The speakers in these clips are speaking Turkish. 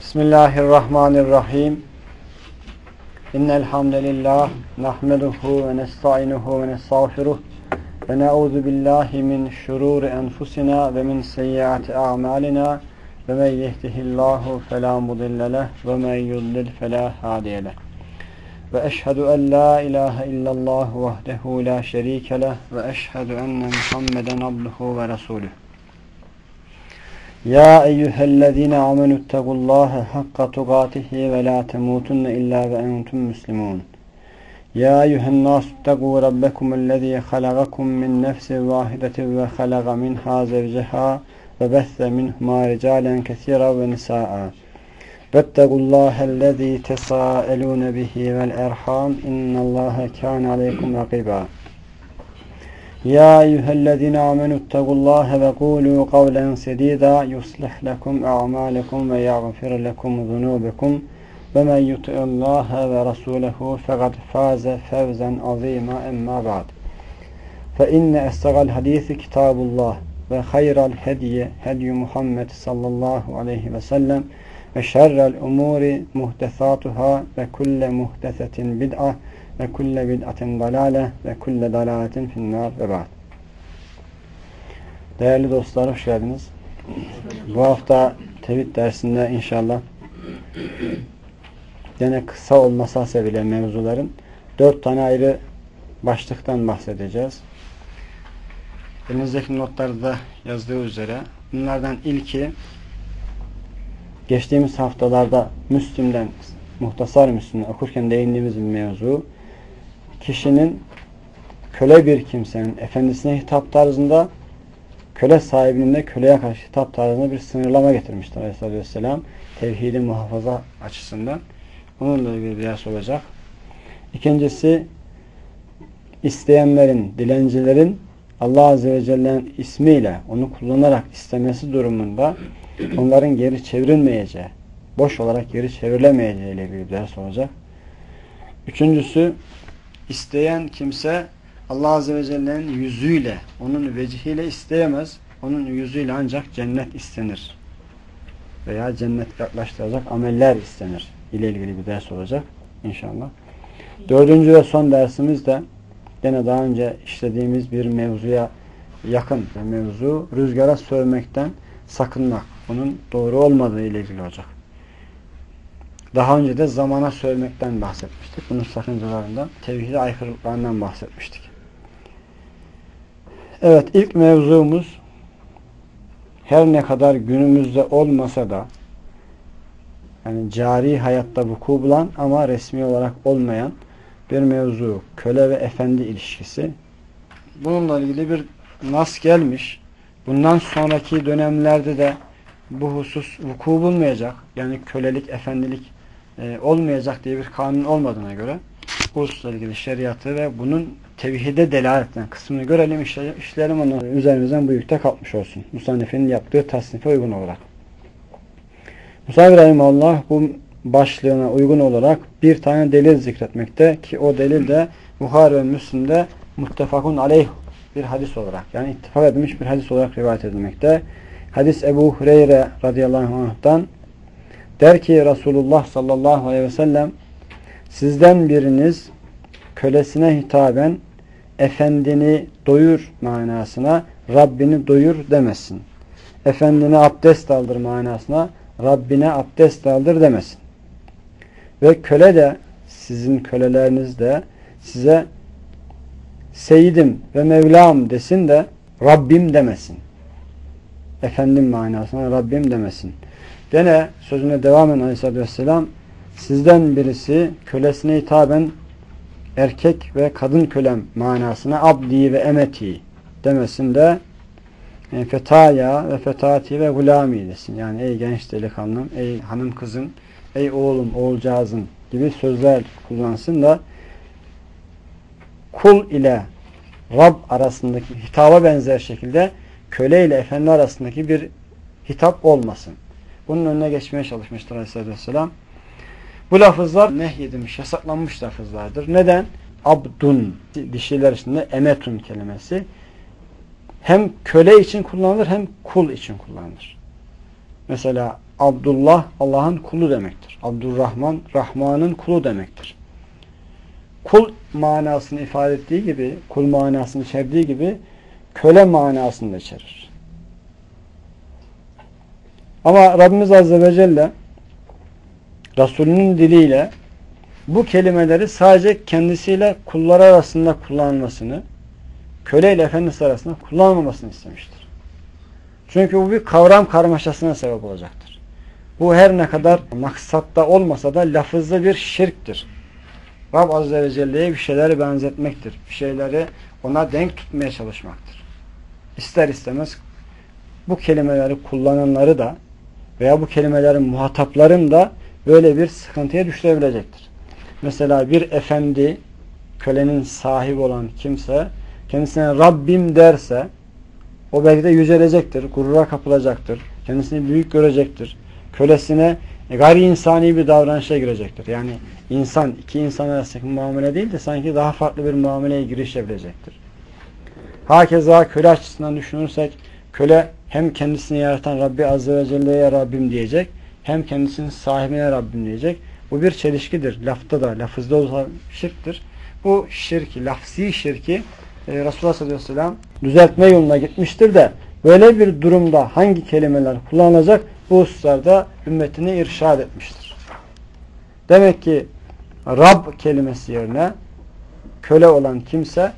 Bismillahirrahmanirrahim. İnnel hamdelellah nahmeduhu ve nestainuhu ve nestağfiruh ve na'udzu billahi min şururi enfusina ve min seyyiati a'malina ve men yehdihillahu fela mudille leh ve men yudlil fela hadiye leh. Ve eşhedü en la ilahe illallah vahdehu la şerike leh ve eşhedü enne Muhammeden abduhu ve resuluh. Ya eyyühellezine amenüttegullâhe hakka tukâtihi ve la temûtunne illâ ve entum müslimûn. Ya eyyühennâsuttegû rabbekumellezî halagakum min nefsin vâhidetin ve halaga minhâ zevceha ve besse minhumâ ricâlen kesîran ve nisâ'a. Vettegullâhellezî tesâelûne bihi vel erhâm innallâhe kâne aleykum rakîbâ. Ya eyyühellezine amenüttegullâhe ve kûlû kavlen sedîdâ yuslih lekum a'mâlekum ve yagfir lekum zunûbekum ve men yuti'illâhe ve rasûlehu fekad fâze fevzen azîmâ emmâ ba'd. Fe inne estağal hadîsi kitâbullah ve hayral hediye hedyu Muhammed sallallahu aleyhi ve sellem ve şerrel umûri muhdesâtuhâ ve kulle muhdesetin bid'a ve kulle bid'atin dalale ve kulle dalaletin finnâr ve ba'd. Değerli dostlar, hoş geldiniz. Bu hafta tevhid dersinde inşallah gene kısa olması hasebiyle mevzuların 4 tane ayrı başlıktan bahsedeceğiz. Elinizdeki notlarda yazdığı üzere bunlardan ilki geçtiğimiz haftalarda Müslim'den, Muhtasar Müslim'den okurken değindiğimiz bir mevzu. Kişinin köle bir kimsenin efendisine hitap tarzında, köle sahibinin de köleye karşı hitap tarzında bir sınırlama getirmiştir Aleyhisselatü Vesselam. Tevhidi muhafaza açısından. Onunla ilgili bir ders olacak. İkincisi, isteyenlerin, dilencilerin Allah Azze ve Celle'nin ismiyle onu kullanarak istemesi durumunda onların geri çevrilmeyeceği, boş olarak geri çevrilemeyeceği ile ilgili bir ders olacak. Üçüncüsü, İsteyen kimse Allah Azze ve Celle'nin yüzüyle, onun vecihiyle isteyemez. Onun yüzüyle ancak cennet istenir. Veya cennet yaklaştıracak ameller istenir. İle ilgili bir ders olacak inşallah. Dördüncü ve son dersimiz de gene daha önce işlediğimiz bir mevzuya yakın bir mevzu. Rüzgara sövmekten sakınmak. Bunun doğru olmadığı ile ilgili olacak. Daha önce de zamana sövmekten bahsetmiştik. Bunun sakıncalarından, tevhide aykırılıklarından bahsetmiştik. Evet, ilk mevzumuz her ne kadar günümüzde olmasa da yani cari hayatta vuku bulan ama resmi olarak olmayan bir mevzu. Köle ve efendi ilişkisi. Bununla ilgili bir nas gelmiş. Bundan sonraki dönemlerde de bu husus vuku bulmayacak. Yani kölelik, efendilik olmayacak diye bir kanun olmadığına göre bu hususla ilgili şeriatı ve bunun tevhide delalet eden kısmını görelim, işlerim onu üzerimizden bu yükte kalkmış olsun. Musannif'in yaptığı tasnife uygun olarak. Musannif Rahimahullah bu başlığına uygun olarak bir tane delil zikretmekte ki o delil de Buhari ve Müslim'de muttefakun aleyh bir hadis olarak yani ittifak edilmiş bir hadis olarak rivayet edilmekte. Hadis Ebu Hureyre radıyallahu anh'tan der ki Resulullah sallallahu aleyhi ve sellem sizden biriniz kölesine hitaben efendini doyur manasına Rabbini doyur demesin. Efendine abdest aldır manasına Rabbine abdest aldır demesin. Ve köle de sizin köleleriniz de size Seyyidim ve Mevlam desin de Rabbim demesin. Efendim manasına Rabbim demesin. Gene sözüne devam eden Aleyhisselatü Vesselam sizden birisi kölesine hitaben erkek ve kadın kölem manasına abdi ve emeti demesin de fetaya ve fetati ve gulami desin. Yani ey genç delikanlım, ey hanım kızım, ey oğlum, oğulcağızım gibi sözler kullansın da kul ile Rab arasındaki hitaba benzer şekilde köle ile efendi arasındaki bir hitap olmasın. Bunun önüne geçmeye çalışmıştır Aleyhisselatü Vesselam. Bu lafızlar nehyedilmiş, yasaklanmış lafızlardır. Neden? Abdun, dişiler içinde emetun kelimesi hem köle için kullanılır hem kul için kullanılır. Mesela Abdullah Allah'ın kulu demektir. Abdurrahman Rahman'ın kulu demektir. Kul manasını ifade ettiği gibi, kul manasını içerdiği gibi köle manasını da içerir. Ama Rabbimiz Azze ve Celle Resulünün diliyle bu kelimeleri sadece kendisiyle kullar arasında kullanılmasını, köle ile efendisi arasında kullanılmamasını istemiştir. Çünkü bu bir kavram karmaşasına sebep olacaktır. Bu her ne kadar maksatta olmasa da lafızlı bir şirktir. Rab Azze ve Celle'ye bir şeyleri benzetmektir. Bir şeyleri ona denk tutmaya çalışmaktır. İster istemez bu kelimeleri kullananları da veya bu kelimelerin muhatapların da böyle bir sıkıntıya düşürebilecektir. Mesela bir efendi, kölenin sahibi olan kimse kendisine Rabbim derse o belki de yücelecektir, gurura kapılacaktır, kendisini büyük görecektir. Kölesine gayri insani bir davranışa girecektir. Yani insan, iki insan arasındaki muamele değil de sanki daha farklı bir muameleye girişebilecektir. Hakeza köle açısından düşünürsek, köle hem kendisini yaratan Rabbi Azze ve Celle'ye Rabbim diyecek, hem kendisinin sahibine Rabbim diyecek. Bu bir çelişkidir. Lafta da, lafızda olsa şirktir. Bu şirki, lafzi şirki Resulullah sallallahu aleyhi ve sellem düzeltme yoluna gitmiştir de böyle bir durumda hangi kelimeler kullanılacak bu hususlarda ümmetini irşad etmiştir. Demek ki Rab kelimesi yerine köle olan kimse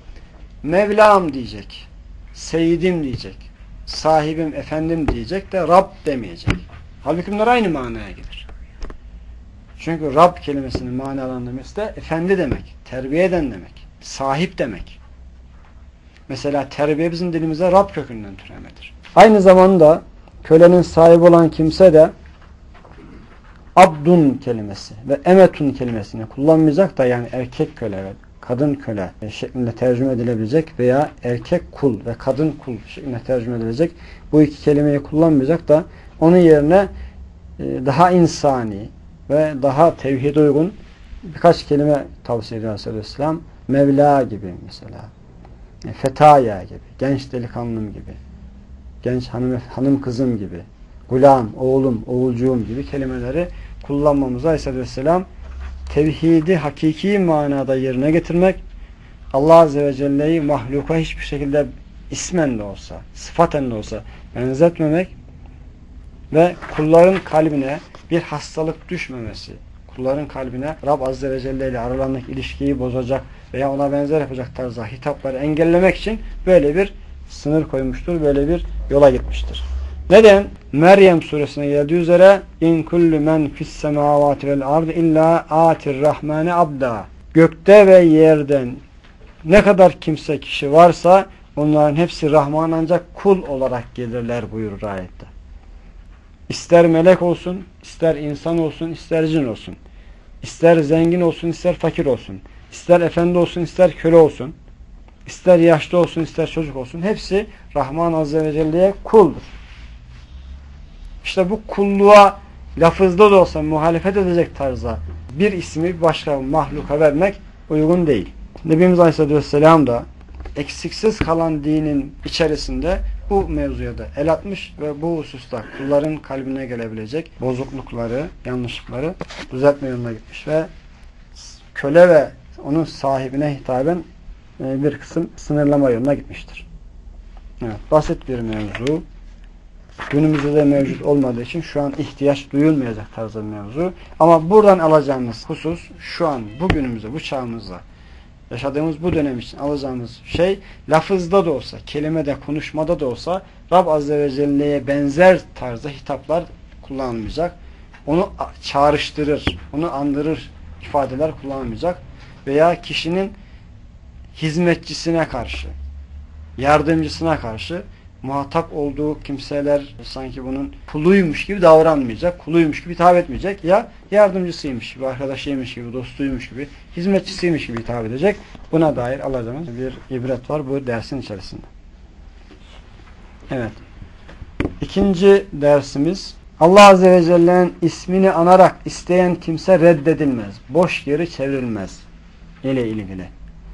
Mevlam diyecek, Seyyidim diyecek, sahibim, efendim diyecek de Rab demeyecek. Halbuki bunlar aynı manaya gelir. Çünkü Rab kelimesinin manalandırması da efendi demek, terbiye eden demek, sahip demek. Mesela terbiye bizim dilimize Rab kökünden türemedir. Aynı zamanda kölenin sahibi olan kimse de abdun kelimesi ve emetun kelimesini kullanmayacak da yani erkek köle ve kadın köle şeklinde tercüme edilebilecek veya erkek kul ve kadın kul şeklinde tercüme edilecek bu iki kelimeyi kullanmayacak da onun yerine daha insani ve daha tevhid uygun birkaç kelime tavsiye ediyor Aleyhisselam. Mevla gibi mesela. Fetaya gibi. Genç delikanlım gibi. Genç hanım kızım gibi. Gulam, oğlum, oğulcuğum gibi kelimeleri kullanmamıza Aleyhisselam tevhidi hakiki manada yerine getirmek, Allah Azze ve Celle'yi mahluka hiçbir şekilde ismen de olsa, sıfaten de olsa benzetmemek ve kulların kalbine bir hastalık düşmemesi, kulların kalbine Rab Azze ve Celle ile aralarındaki ilişkiyi bozacak veya ona benzer yapacak tarzda hitapları engellemek için böyle bir sınır koymuştur, böyle bir yola gitmiştir. Neden? Meryem suresine geldiği üzere in kullu men fis semavati vel ardı illa atir rahmane abda. Gökte ve yerden ne kadar kimse kişi varsa onların hepsi Rahman ancak kul olarak gelirler buyurur ayette. İster melek olsun, ister insan olsun, ister cin olsun. İster zengin olsun, ister fakir olsun. İster efendi olsun, ister köle olsun. İster yaşlı olsun, ister çocuk olsun. Hepsi Rahman Azze ve Celle'ye kuldur. İşte bu kulluğa lafızda da olsa muhalefet edecek tarzda bir ismi başka mahluka vermek uygun değil. Nebimiz Aleyhisselatü Vesselam da eksiksiz kalan dinin içerisinde bu mevzuya da el atmış ve bu hususta kulların kalbine gelebilecek bozuklukları, yanlışlıkları düzeltme yoluna gitmiş ve köle ve onun sahibine hitaben bir kısım sınırlama yoluna gitmiştir. Evet, basit bir mevzu. Günümüzde de mevcut olmadığı için şu an ihtiyaç duyulmayacak tarzda bir mevzu. Ama buradan alacağımız husus şu an bugünümüzde, bu çağımızda yaşadığımız bu dönem için alacağımız şey lafızda da olsa, kelimede, konuşmada da olsa Rab Azze ve Celle'ye benzer tarzda hitaplar kullanılmayacak. Onu çağrıştırır, onu andırır ifadeler kullanılmayacak. Veya kişinin hizmetçisine karşı, yardımcısına karşı muhatap olduğu kimseler sanki bunun kuluymuş gibi davranmayacak, kuluymuş gibi hitap etmeyecek. Ya yardımcısıymış gibi, arkadaşıymış gibi, dostuymuş gibi, hizmetçisiymiş gibi hitap edecek. Buna dair alacağımız bir ibret var bu dersin içerisinde. Evet. İkinci dersimiz Allah Azze ve Celle'nin ismini anarak isteyen kimse reddedilmez. Boş geri çevrilmez ile ilgili.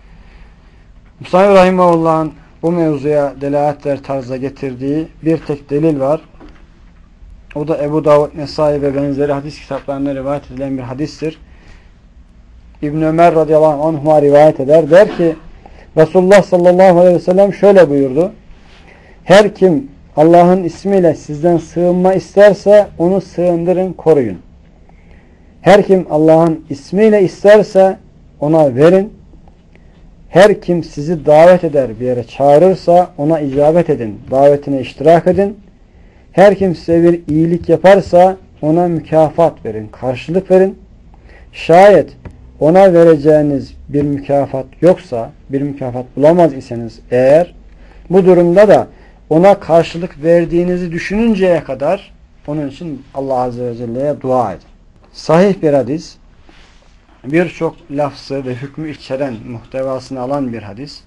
Musa Rahimahullah'ın bu mevzuya delaletler tarzda getirdiği bir tek delil var. O da Ebu Davud, Nesai ve benzeri hadis kitaplarında rivayet edilen bir hadistir. İbn Ömer radıyallahu anhuma rivayet eder. Der ki Resulullah sallallahu aleyhi ve sellem şöyle buyurdu. Her kim Allah'ın ismiyle sizden sığınma isterse onu sığındırın, koruyun. Her kim Allah'ın ismiyle isterse ona verin. Her kim sizi davet eder, bir yere çağırırsa ona icabet edin, davetine iştirak edin. Her kim size bir iyilik yaparsa ona mükafat verin, karşılık verin. Şayet ona vereceğiniz bir mükafat yoksa, bir mükafat bulamaz iseniz eğer, bu durumda da ona karşılık verdiğinizi düşününceye kadar onun için Allah Azze ve Celle'ye dua edin. Sahih bir hadis, birçok lafzı ve hükmü içeren, muhtevasını alan bir hadis.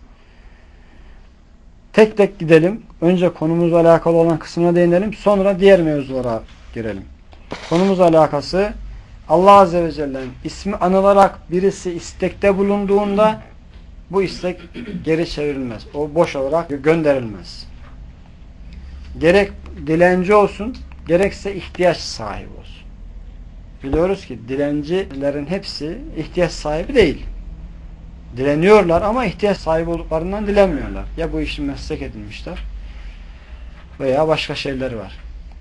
Tek tek gidelim. Önce konumuzla alakalı olan kısmına değinelim. Sonra diğer mevzulara girelim. Konumuzla alakası Allah Azze ve Celle'nin ismi anılarak birisi istekte bulunduğunda bu istek geri çevrilmez. O boş olarak gönderilmez. Gerek dilenci olsun, gerekse ihtiyaç sahibi olsun. Biliyoruz ki dilencilerin hepsi ihtiyaç sahibi değil. Dileniyorlar ama ihtiyaç sahibi olduklarından dilenmiyorlar. Ya bu işi meslek edinmişler veya başka şeyler var.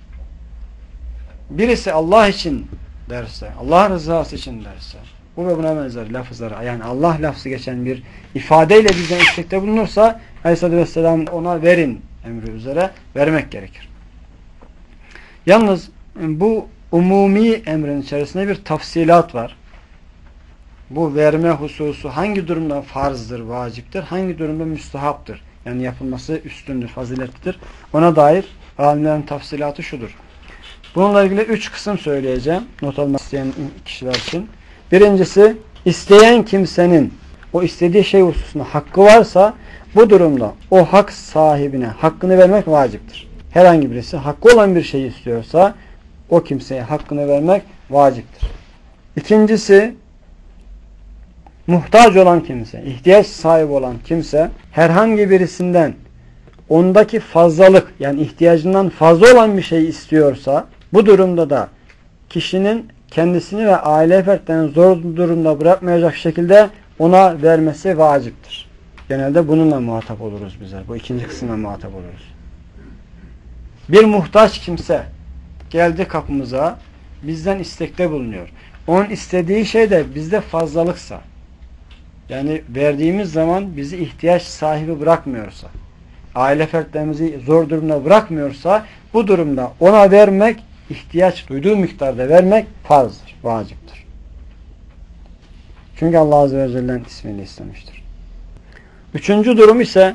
Birisi Allah için derse, Allah rızası için derse, bu ve buna benzer lafızlara, yani Allah lafzı geçen bir ifadeyle bizden istekte bulunursa Aleyhisselatü Vesselam ona verin emri üzere vermek gerekir. Yalnız bu umumi emrin içerisinde bir tafsilat var. Bu verme hususu hangi durumda farzdır, vaciptir, hangi durumda müstehaptır. Yani yapılması üstündür, faziletlidir. Ona dair alimlerin tafsilatı şudur. Bununla ilgili 3 kısım söyleyeceğim. Not almak isteyen kişiler için. Birincisi, isteyen kimsenin o istediği şey hususunda hakkı varsa bu durumda o hak sahibine hakkını vermek vaciptir. Herhangi birisi hakkı olan bir şey istiyorsa o kimseye hakkını vermek vaciptir. İkincisi, muhtaç olan kimse, ihtiyaç sahibi olan kimse herhangi birisinden ondaki fazlalık, yani ihtiyacından fazla olan bir şey istiyorsa bu durumda da kişinin kendisini ve aile fertlerini zor durumda bırakmayacak şekilde ona vermesi vaciptir. Genelde bununla muhatap oluruz bizler. Bu ikinci kısımla muhatap oluruz. Bir muhtaç kimse geldi kapımıza, bizden istekte bulunuyor. Onun istediği şey de bizde fazlalıksa, yani verdiğimiz zaman bizi ihtiyaç sahibi bırakmıyorsa, aile fertlerimizi zor durumda bırakmıyorsa, bu durumda ona vermek, ihtiyaç duyduğu miktarda vermek farzdır, vaciptir. Çünkü Allah Azze ve Celle'nin ismiyle istemiştir. Üçüncü durum ise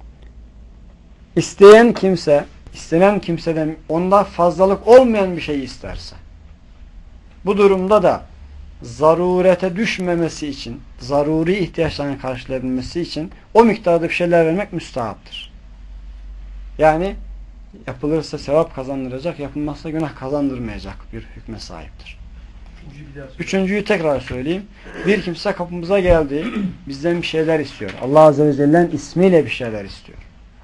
isteyen kimse, istenen kimseden onda fazlalık olmayan bir şey isterse, bu durumda da zarurete düşmemesi için, zaruri ihtiyaçlarını karşılayabilmesi için o miktarda bir şeyler vermek müstahaptır. Yani yapılırsa sevap kazandıracak, yapılmazsa günah kazandırmayacak bir hükme sahiptir. Üçüncüyü tekrar söyleyeyim. Bir kimse kapımıza geldi, bizden bir şeyler istiyor. Allah Azze ve Celle'nin ismiyle bir şeyler istiyor.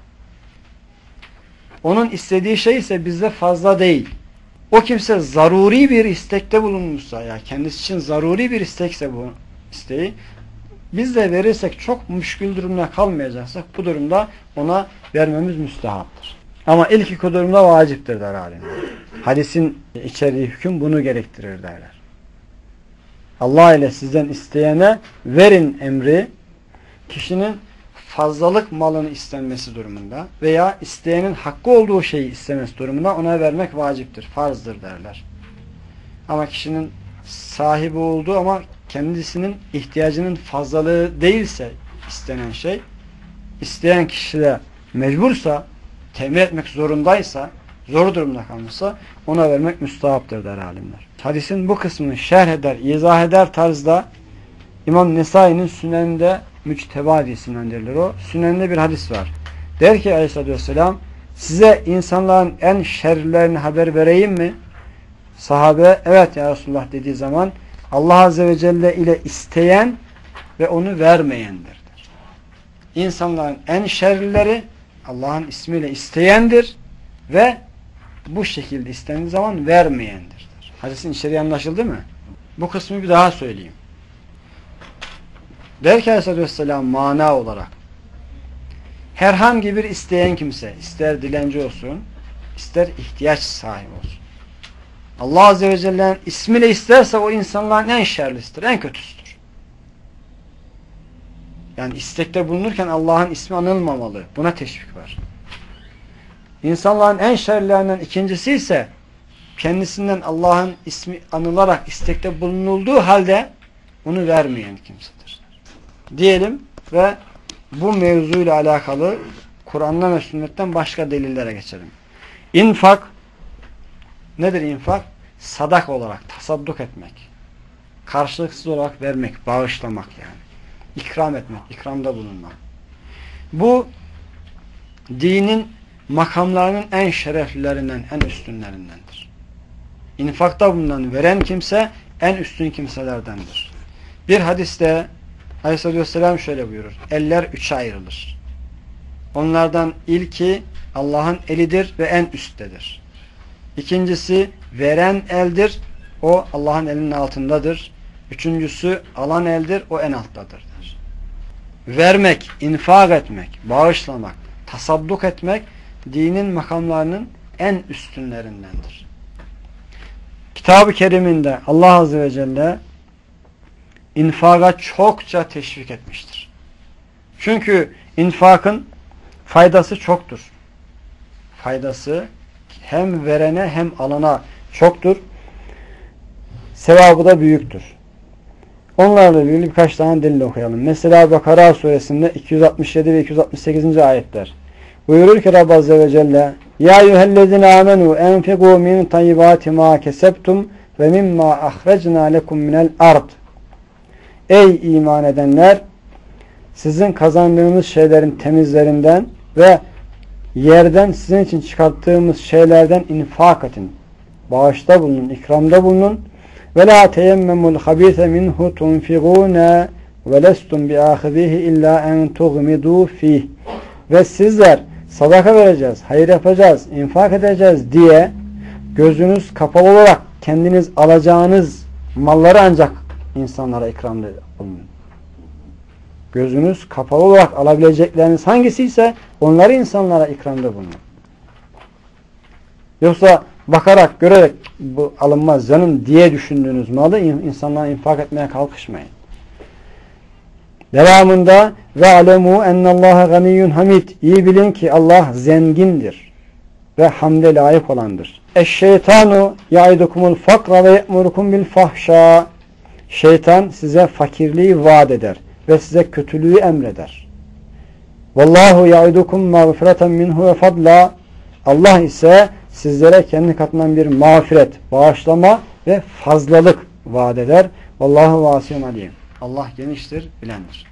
Onun istediği şey ise bizde fazla değil. O kimse zaruri bir istekte bulunmuşsa, ya kendisi için zaruri bir istekse bu isteği, biz de verirsek çok müşkül durumda kalmayacaksak bu durumda ona vermemiz müstehaptır. Ama ilk iki durumda vaciptir der alimler. Hadisin içeriği hüküm bunu gerektirir derler. Allah ile sizden isteyene verin emri kişinin fazlalık malını istenmesi durumunda veya isteyenin hakkı olduğu şeyi istemesi durumunda ona vermek vaciptir, farzdır derler. Ama kişinin sahibi olduğu ama kendisinin ihtiyacının fazlalığı değilse istenen şey, isteyen kişi de mecbursa, temin etmek zorundaysa, zor durumda kalmışsa ona vermek müstahaptır der alimler. Hadisin bu kısmını şerh eder, izah eder tarzda İmam Nesai'nin Sünen'de Müçteba diye isimlendirilir o. Sünen'de bir hadis var. Der ki Aleyhisselatü Vesselam, size insanların en şerlerini haber vereyim mi? Sahabe evet ya Resulullah dediği zaman Allah Azze ve Celle ile isteyen ve onu vermeyendir der. İnsanların en şerlileri Allah'ın ismiyle isteyendir ve bu şekilde istendiği zaman vermeyendir. Hadisin içeriği anlaşıldı mı? Bu kısmı bir daha söyleyeyim. Der ki Aleyhisselatü Vesselam mana olarak herhangi bir isteyen kimse, ister dilenci olsun, ister ihtiyaç sahibi olsun, Allah Azze ve Celle'nin ismiyle isterse o insanların en şerlisidir, en kötüsüdür. Yani istekte bulunurken Allah'ın ismi anılmamalı. Buna teşvik var. İnsanların en şerlilerinden ikincisi ise kendisinden Allah'ın ismi anılarak istekte bulunulduğu halde onu vermeyen kimsedir. Diyelim ve bu mevzuyla alakalı Kur'an'dan ve sünnetten başka delillere geçelim. İnfak nedir infak? Sadak olarak, tasadduk etmek. Karşılıksız olarak vermek, bağışlamak yani. İkram etmek, ikramda bulunmak. Bu dinin makamlarının en şereflilerinden, en üstünlerindendir. İnfakta bulunan, veren kimse en üstün kimselerdendir. Bir hadiste Aleyhisselatü Vesselam şöyle buyurur. Eller üçe ayrılır. Onlardan ilki Allah'ın elidir ve en üsttedir. İkincisi veren eldir. O Allah'ın elinin altındadır. Üçüncüsü alan eldir. O en alttadır. Vermek, infak etmek, bağışlamak, tasadduk etmek dinin makamlarının en üstünlerindendir. Kitab-ı Kerim'inde Allah Azze ve Celle infaka çokça teşvik etmiştir. Çünkü infakın faydası çoktur. Faydası hem verene hem alana çoktur. Sevabı da büyüktür. Onlarla ilgili birkaç tane delil okuyalım. Mesela Bakara suresinde 267 ve 268. ayetler. Buyurur ki Rabb Azze ve Celle Ya eyyühellezine amenu enfiqu min tayyibati ma kesebtum ve mimma ahrecna lekum minel ard. Ey iman edenler! Sizin kazandığınız şeylerin temizlerinden ve yerden sizin için çıkarttığımız şeylerden infak edin. Bağışta bulunun, ikramda bulunun. Ve la teyemmemul habise minhu tunfigune ve lestum biahizihi illa en tuğmidu fih. Ve sizler sadaka vereceğiz, hayır yapacağız, infak edeceğiz diye gözünüz kapalı olarak kendiniz alacağınız malları ancak insanlara ikramda bulunun. Gözünüz kapalı olarak alabilecekleriniz hangisi ise onları insanlara ikramda bulunun. Yoksa bakarak, görerek bu alınmaz canım diye düşündüğünüz malı insanlara infak etmeye kalkışmayın. Devamında ve alemu ennallaha ganiyyun hamid. İyi bilin ki Allah zengindir ve hamde layık olandır. Eşşeytanu yaidukumul fakra ve ye'murukum bil fahşa. Şeytan size fakirliği vaat eder ve size kötülüğü emreder. Vallahu yaidukum mağfireten minhu ve fadla. Allah ise sizlere kendi katından bir mağfiret, bağışlama ve fazlalık vaat eder. Vallahu vasiyun alim. Allah geniştir, bilendir.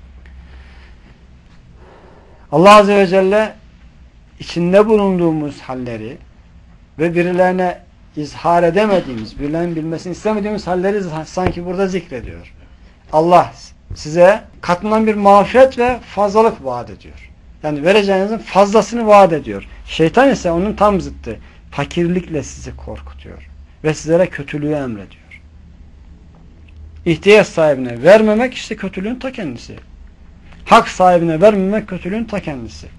Allah Azze ve Celle içinde bulunduğumuz halleri ve birilerine izhar edemediğimiz, birilerinin bilmesini istemediğimiz halleri sanki burada zikrediyor. Allah size katından bir mağfiret ve fazlalık vaat ediyor. Yani vereceğinizin fazlasını vaat ediyor. Şeytan ise onun tam zıttı. Fakirlikle sizi korkutuyor. Ve sizlere kötülüğü emrediyor. İhtiyaç sahibine vermemek işte kötülüğün ta kendisi. Hak sahibine vermemek kötülüğün ta kendisi.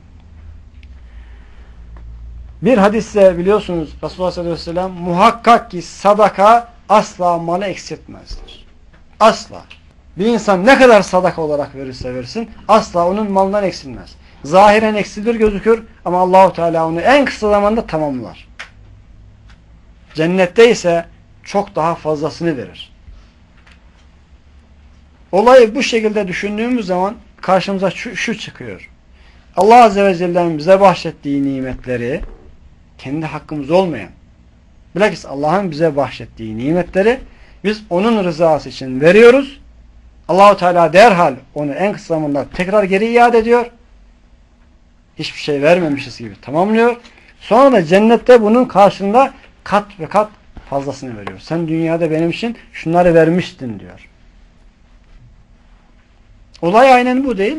Bir hadiste biliyorsunuz Resulullah sallallahu aleyhi ve sellem muhakkak ki sadaka asla malı eksiltmezdir. Asla. Bir insan ne kadar sadaka olarak verirse versin asla onun malından eksilmez. Zahiren eksilir gözükür ama Allahu Teala onu en kısa zamanda tamamlar. Cennette ise çok daha fazlasını verir. Olayı bu şekilde düşündüğümüz zaman karşımıza şu çıkıyor. Allah Azze ve Celle'nin bize bahşettiği nimetleri kendi hakkımız olmayan, bilakis Allah'ın bize bahşettiği nimetleri biz onun rızası için veriyoruz. Allahu Teala derhal onu en kısa zamanda tekrar geri iade ediyor. Hiçbir şey vermemişiz gibi tamamlıyor. Sonra da cennette bunun karşılığında kat ve kat fazlasını veriyor. Sen dünyada benim için şunları vermiştin diyor. Olay aynen bu değil.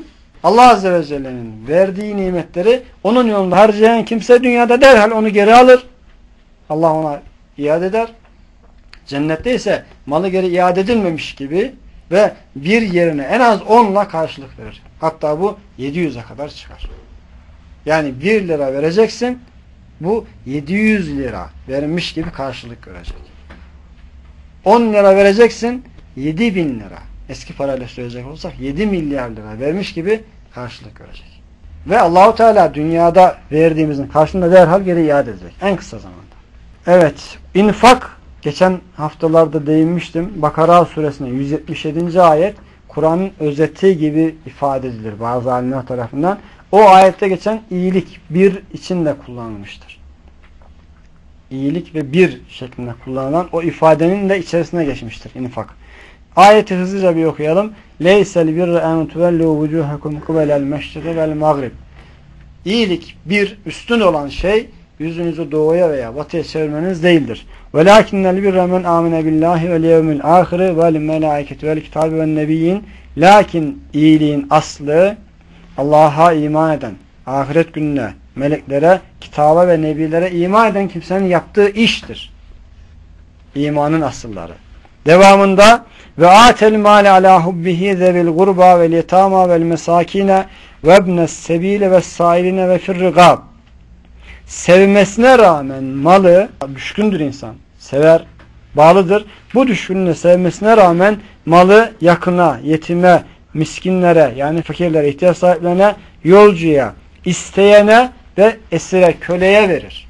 Allah Azze ve Celle'nin verdiği nimetleri onun yolunda harcayan kimse dünyada derhal onu geri alır. Allah ona iade eder. Cennette ise malı geri iade edilmemiş gibi ve bir yerine en az 10'la karşılık verir. Hatta bu 700'e kadar çıkar. Yani 1 lira vereceksin, bu 700 lira verilmiş gibi karşılık görecek. 10 lira vereceksin, 7.000 lira. Eski parayla söyleyecek olsak 7 milyar lira vermiş gibi karşılık görecek. Ve Allahu Teala dünyada verdiğimizin karşılığında derhal geri iade edecek. En kısa zamanda. Evet, infak, geçen haftalarda değinmiştim. Bakara suresinin 177. ayet Kur'an'ın özeti gibi ifade edilir bazı alimler tarafından. O ayette geçen iyilik bir içinde kullanılmıştır. İyilik ve bir şeklinde kullanılan o ifadenin de içerisine geçmiştir infak. Ayeti hızlıca bir okuyalım. Leysel birre en tuvellu vucuhakum kıbelel meşriki vel mağrib. İyilik bir üstün olan şey yüzünüzü doğuya veya batıya çevirmeniz değildir. Velakinnel birre men amine billahi vel yevmil ahire vel melaiketi vel kitabi vel nebiyyin. Lakin iyiliğin aslı Allah'a iman eden, ahiret gününe, meleklere, kitaba ve nebilere iman eden kimsenin yaptığı iştir. İmanın asılları. Devamında ve atel mâle alâ hubbihi zebil gurba vel yetâmâ vel mesâkîne ve ibnes sebîle ve sâiline ve firrigâb. Sevmesine rağmen malı, düşkündür insan, sever, bağlıdır. Bu düşkünlüğüne sevmesine rağmen malı yakına, yetime, miskinlere yani fakirlere, ihtiyaç sahiplerine, yolcuya, isteyene ve esire, köleye verir.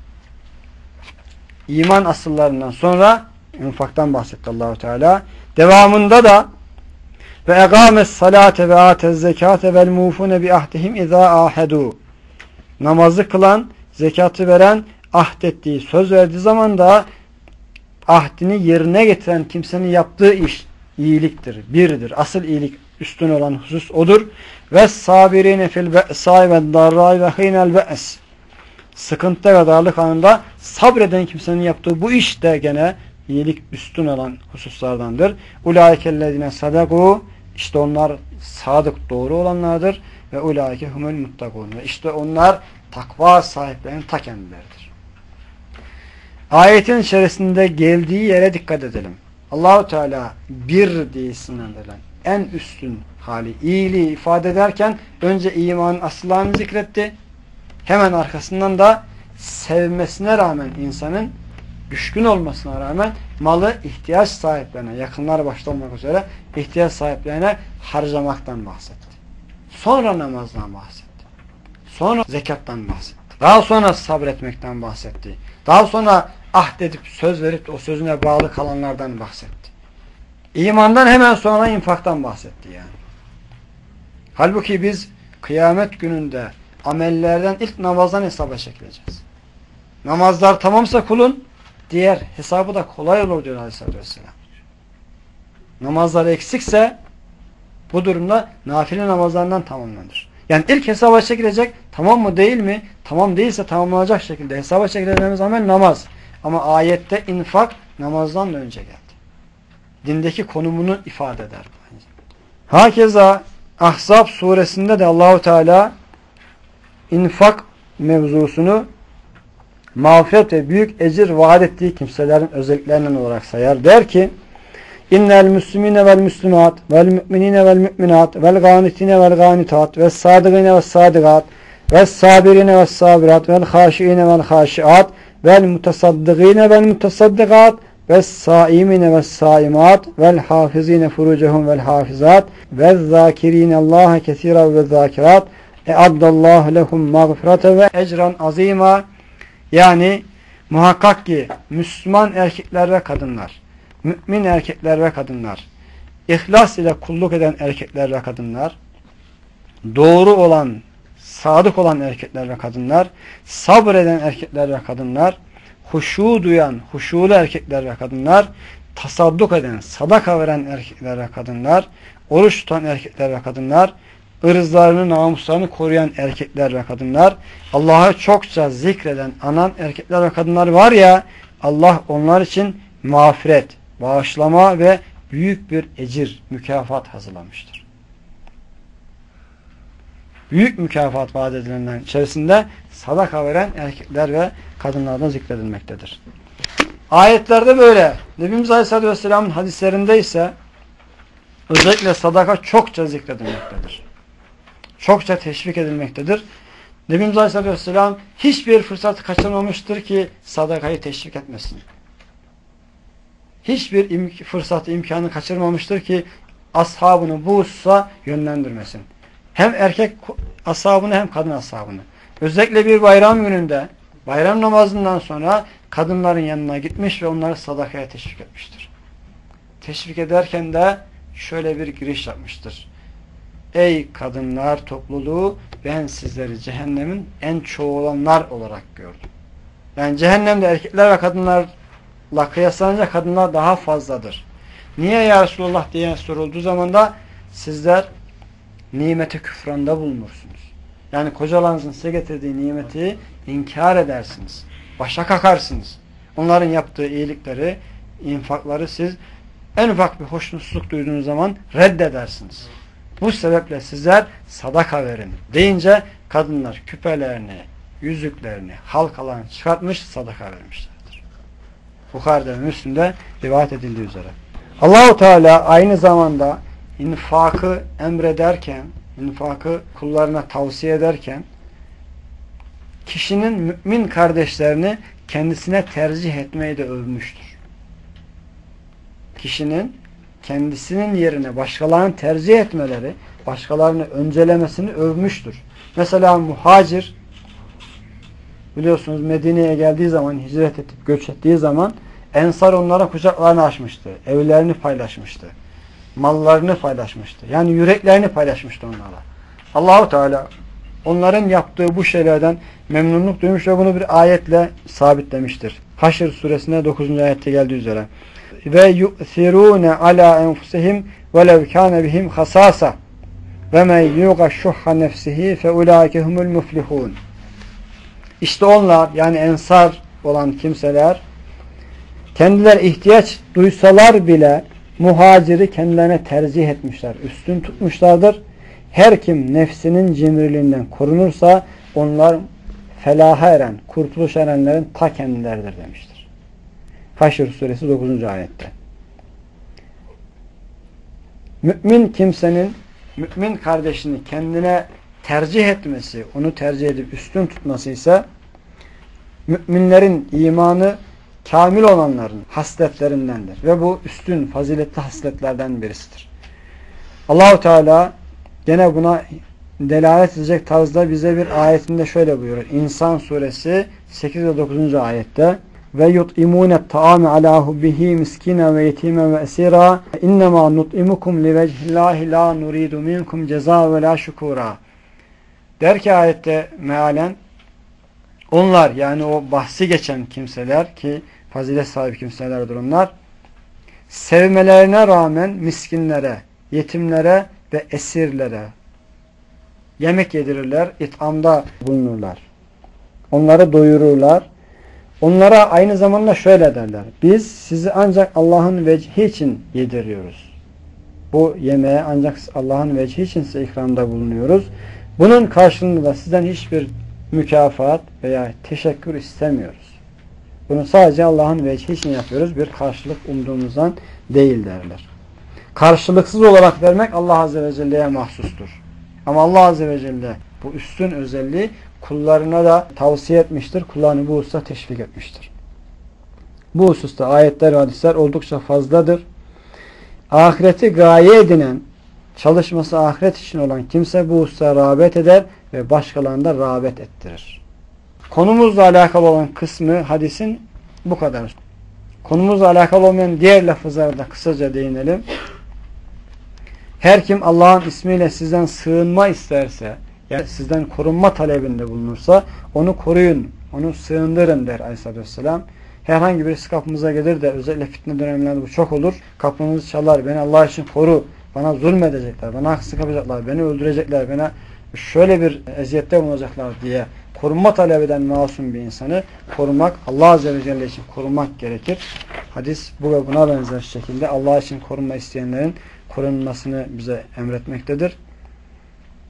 İman asıllarından sonra infaktan bahsetti Allahu Teala. Devamında da ve egames salate ve atez zekate vel mufune bi ahdihim iza ahedu. Namazı kılan, zekatı veren, ahdettiği, söz verdiği zaman da ahdini yerine getiren kimsenin yaptığı iş iyiliktir, birdir. Asıl iyilik, üstün olan husus odur. Ve sabirine fil be'sâi ve darrâi ve hînel be's. Sıkıntı ve darlık anında sabreden kimsenin yaptığı bu iş de gene iyilik üstün olan hususlardandır. Ulaikellezine sadakû, işte onlar sadık, doğru olanlardır. Ve ulaike humul muttakûn, ve işte onlar takva sahiplerinin ta kendileridir. Ayetin içerisinde geldiği yere dikkat edelim. Allahu Teala bir diye isimlendirilen en üstün hali, iyiliği ifade ederken önce imanın asıllarını zikretti. Hemen arkasından da sevmesine rağmen insanın, düşkün olmasına rağmen malı ihtiyaç sahiplerine, yakınlar başta olmak üzere ihtiyaç sahiplerine harcamaktan bahsetti. Sonra namazdan bahsetti. Sonra zekattan bahsetti. Daha sonra sabretmekten bahsetti. Daha sonra ahdedip söz verip o sözüne bağlı kalanlardan bahsetti. İmandan hemen sonra infaktan bahsetti yani. Halbuki biz kıyamet gününde amellerden ilk namazdan hesaba çekileceğiz. Namazlar tamamsa kulun diğer hesabı da kolay olur diyor Aleyhisselatü Vesselam. Namazlar eksikse bu durumda nafile namazlarından tamamlanır. Yani ilk hesaba çekilecek, tamam mı değil mi? Tamam değilse tamamlanacak şekilde hesaba çekileceğimiz amel namaz. Ama ayette infak namazdan da önce geldi. Dindeki konumunu ifade eder. Hakeza Ahzab suresinde de Allahu Teala infak mevzusunu mağfiret ve büyük ecir vaat ettiği kimselerin özelliklerinden olarak sayar. Der ki İnnel müslimine vel müslimat vel müminine vel müminat vel ganitine vel ganitat vel sadıgine vel sadigat vel sabirine vel sabirat vel haşiine vel haşiat vel mutasaddigine vel mutasaddigat vel saimine vel saimat vel hafizine furucehum vel hafizat vel zâkirine Allah'a kesira ve zâkirat e'addallahu lehum mağfirete ve ecran azîmâ. Yani muhakkak ki Müslüman erkekler ve kadınlar, mümin erkekler ve kadınlar, ihlas ile kulluk eden erkekler ve kadınlar, doğru olan, sadık olan erkekler ve kadınlar, sabreden erkekler ve kadınlar, huşu duyan, huşulu erkekler ve kadınlar, tasadduk eden, sadaka veren erkekler ve kadınlar, oruç tutan erkekler ve kadınlar, ırzlarını, namuslarını koruyan erkekler ve kadınlar, Allah'ı çokça zikreden, anan erkekler ve kadınlar var ya, Allah onlar için mağfiret, bağışlama ve büyük bir ecir, mükafat hazırlamıştır. büyük mükafat vaat edilenlerin içerisinde sadaka veren erkekler ve kadınlardan zikredilmektedir. Ayetlerde böyle. Nebimiz Aleyhisselatü Vesselam'ın hadislerinde ise özellikle sadaka çokça zikredilmektedir. Çokça teşvik edilmektedir. Nebimiz Aleyhisselatü Vesselam hiçbir fırsat kaçırmamıştır ki sadakayı teşvik etmesin. Hiçbir fırsatı, imkanı kaçırmamıştır ki ashabını bu hususa yönlendirmesin. Hem erkek ashabını hem kadın ashabını. Özellikle bir bayram gününde, bayram namazından sonra kadınların yanına gitmiş ve onları sadakaya teşvik etmiştir. Teşvik ederken de şöyle bir giriş yapmıştır. Ey kadınlar topluluğu, ben sizleri cehennemin en çoğulanlar olarak gördüm. Yani cehennemde erkekler ve kadınlarla kıyaslanınca kadınlar daha fazladır. Niye ya Resulullah diye sorulduğu zaman da sizler nimete küfranda bulunursunuz. Yani kocalarınızın size getirdiği nimeti inkar edersiniz. Başa kakarsınız. Onların yaptığı iyilikleri, infakları siz en ufak bir hoşnutsuzluk duyduğunuz zaman reddedersiniz. Bu sebeple sizler sadaka verin deyince kadınlar küpelerini, yüzüklerini, halkalarını çıkartmış sadaka vermişlerdir. Bukhari'de ve Müslim'de rivayet edildiği üzere. Allahu Teala aynı zamanda infakı emrederken, infakı kullarına tavsiye ederken kişinin mümin kardeşlerini kendisine tercih etmeyi de övmüştür. Kişinin kendisinin yerine başkalarını tercih etmeleri, başkalarını öncelemesini övmüştür. Mesela muhacir, biliyorsunuz Medine'ye geldiği zaman, hicret edip göç ettiği zaman Ensar onlara kucaklarını açmıştı. Evlerini paylaşmıştı. Mallarını paylaşmıştı. Yani yüreklerini paylaşmıştı onlara. Allahu Teala onların yaptığı bu şeylerden memnunluk duymuş ve bunu bir ayetle sabitlemiştir. Haşr suresinde 9. ayette geldiği üzere. Ve yu'thirûne alâ enfusihim velev kâne bihim hasâsa ve men yuqa şuhha nefsihi fe ulâike humul muflihûn. İşte onlar, yani ensar olan kimseler, kendiler ihtiyaç duysalar bile muhaciri kendilerine tercih etmişler, üstün tutmuşlardır. Her kim nefsinin cimriliğinden korunursa onlar felaha eren, kurtuluş erenlerin ta kendileridir demiştir. Haşr suresi 9. ayette. Mümin kimsenin mümin kardeşini kendine tercih etmesi, onu tercih edip üstün tutması ise müminlerin imanı kamil olanların hasletlerindendir. Ve bu üstün, faziletli hasletlerden birisidir. Allahu Teala gene buna delalet edecek tarzda bize bir ayetinde şöyle buyuruyor. İnsan suresi 8 ve 9. ayette ve yut'imûne ta'ame alâ hubbihi miskîne ve yetîme ve esîrâ innemâ nut'imukum livecihillâhi lâ nuridu minkum cezâ ve lâ şukûrâ. Der ki ayette mealen onlar, yani o bahsi geçen kimseler ki fazilet sahibi kimselerdir onlar, sevmelerine rağmen miskinlere, yetimlere ve esirlere yemek yedirirler, it'amda bulunurlar. Onları doyururlar. Onlara aynı zamanda şöyle derler. Biz sizi ancak Allah'ın vecihi için yediriyoruz. Bu yemeğe ancak Allah'ın vecihi için size ikramda bulunuyoruz. Bunun karşılığında da sizden hiçbir mükafat veya teşekkür istemiyoruz. Bunu sadece Allah'ın vecihi için yapıyoruz. Bir karşılık umduğumuzdan değil derler. Karşılıksız olarak vermek Allah Azze ve Celle'ye mahsustur. Ama Allah Azze ve Celle bu üstün özelliği kullarına da tavsiye etmiştir. Kullarını bu hususta teşvik etmiştir. Bu hususta ayetler ve hadisler oldukça fazladır. Ahireti gaye edinen, çalışması ahiret için olan kimse bu hususta rağbet eder ve başkalarını da rağbet ettirir. Konumuzla alakalı olan kısmı hadisin bu kadar. Konumuzla alakalı olmayan diğer lafızlara da kısaca değinelim. Her kim Allah'ın ismiyle sizden sığınma isterse, yani sizden korunma talebinde bulunursa onu koruyun, onu sığındırın der Aleyhisselatü Vesselam. Herhangi birisi kapımıza gelir de özellikle fitne dönemlerinde bu çok olur. Kapımızı çalar, beni Allah için koru, bana zulmedecekler, bana haksızlık yapacaklar, beni öldürecekler, bana şöyle bir eziyette bulunacaklar diye korunma talep eden masum bir insanı korumak, Allah Azze ve Celle için korumak gerekir. Hadis bu ve buna benzer şekilde Allah için korunma isteyenlerin korunmasını bize emretmektedir.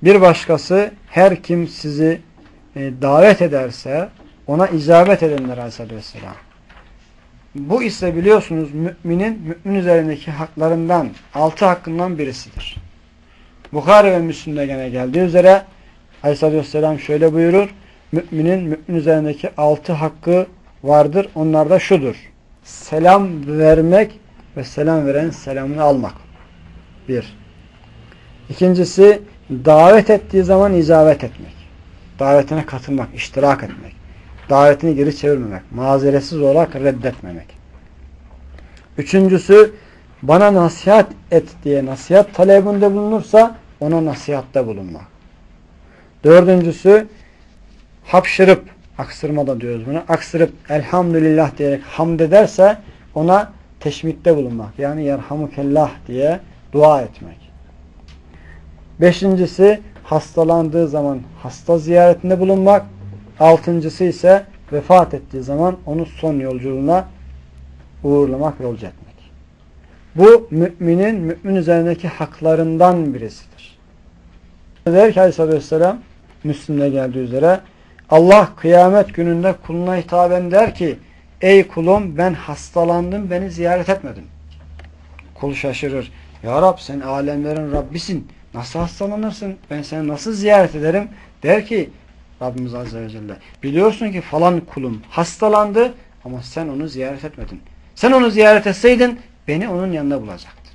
Bir başkası her kim sizi davet ederse ona icabet edenler Aleyhisselatü Vesselam. Bu ise biliyorsunuz mümin üzerindeki haklarından 6 hakkından birisidir. Bukhari ve Müslim'de gene geldiği üzere Aleyhisselatü Vesselam şöyle buyurur. Mümin üzerindeki 6 hakkı vardır. Onlar da şudur: selam vermek ve selam veren selamını almak. 1. İkincisi, davet ettiği zaman icabet etmek. Davetine katılmak, iştirak etmek. Davetini geri çevirmemek. Mazeretsiz olarak reddetmemek. Üçüncüsü, bana nasihat et diye nasihat talebinde bulunursa ona nasihatte bulunmak. Dördüncüsü, hapşırıp, aksırma da diyoruz buna, aksırıp elhamdülillah diyerek hamd ederse ona teşmikte bulunmak. Yani yerhamukellah diye dua etmek. Beşincisi, hastalandığı zaman hasta ziyaretinde bulunmak. Altıncısı ise vefat ettiği zaman onu son yolculuğuna uğurlamak, yolcu etmek. Bu mümin üzerindeki haklarından birisidir. Der ki Aleyhisselatü Vesselam, Müslim'de geldiği üzere, Allah kıyamet gününde kuluna hitaben der ki, ey kulum ben hastalandım, beni ziyaret etmedin. Kul şaşırır. Ya Rab, sen alemlerin Rabbisin. Nasıl hastalanırsın? Ben seni nasıl ziyaret ederim? Der ki Rabbimiz Azze ve Celle, biliyorsun ki falan kulum hastalandı ama sen onu ziyaret etmedin. Sen onu ziyaret etseydin beni onun yanında bulacaktın.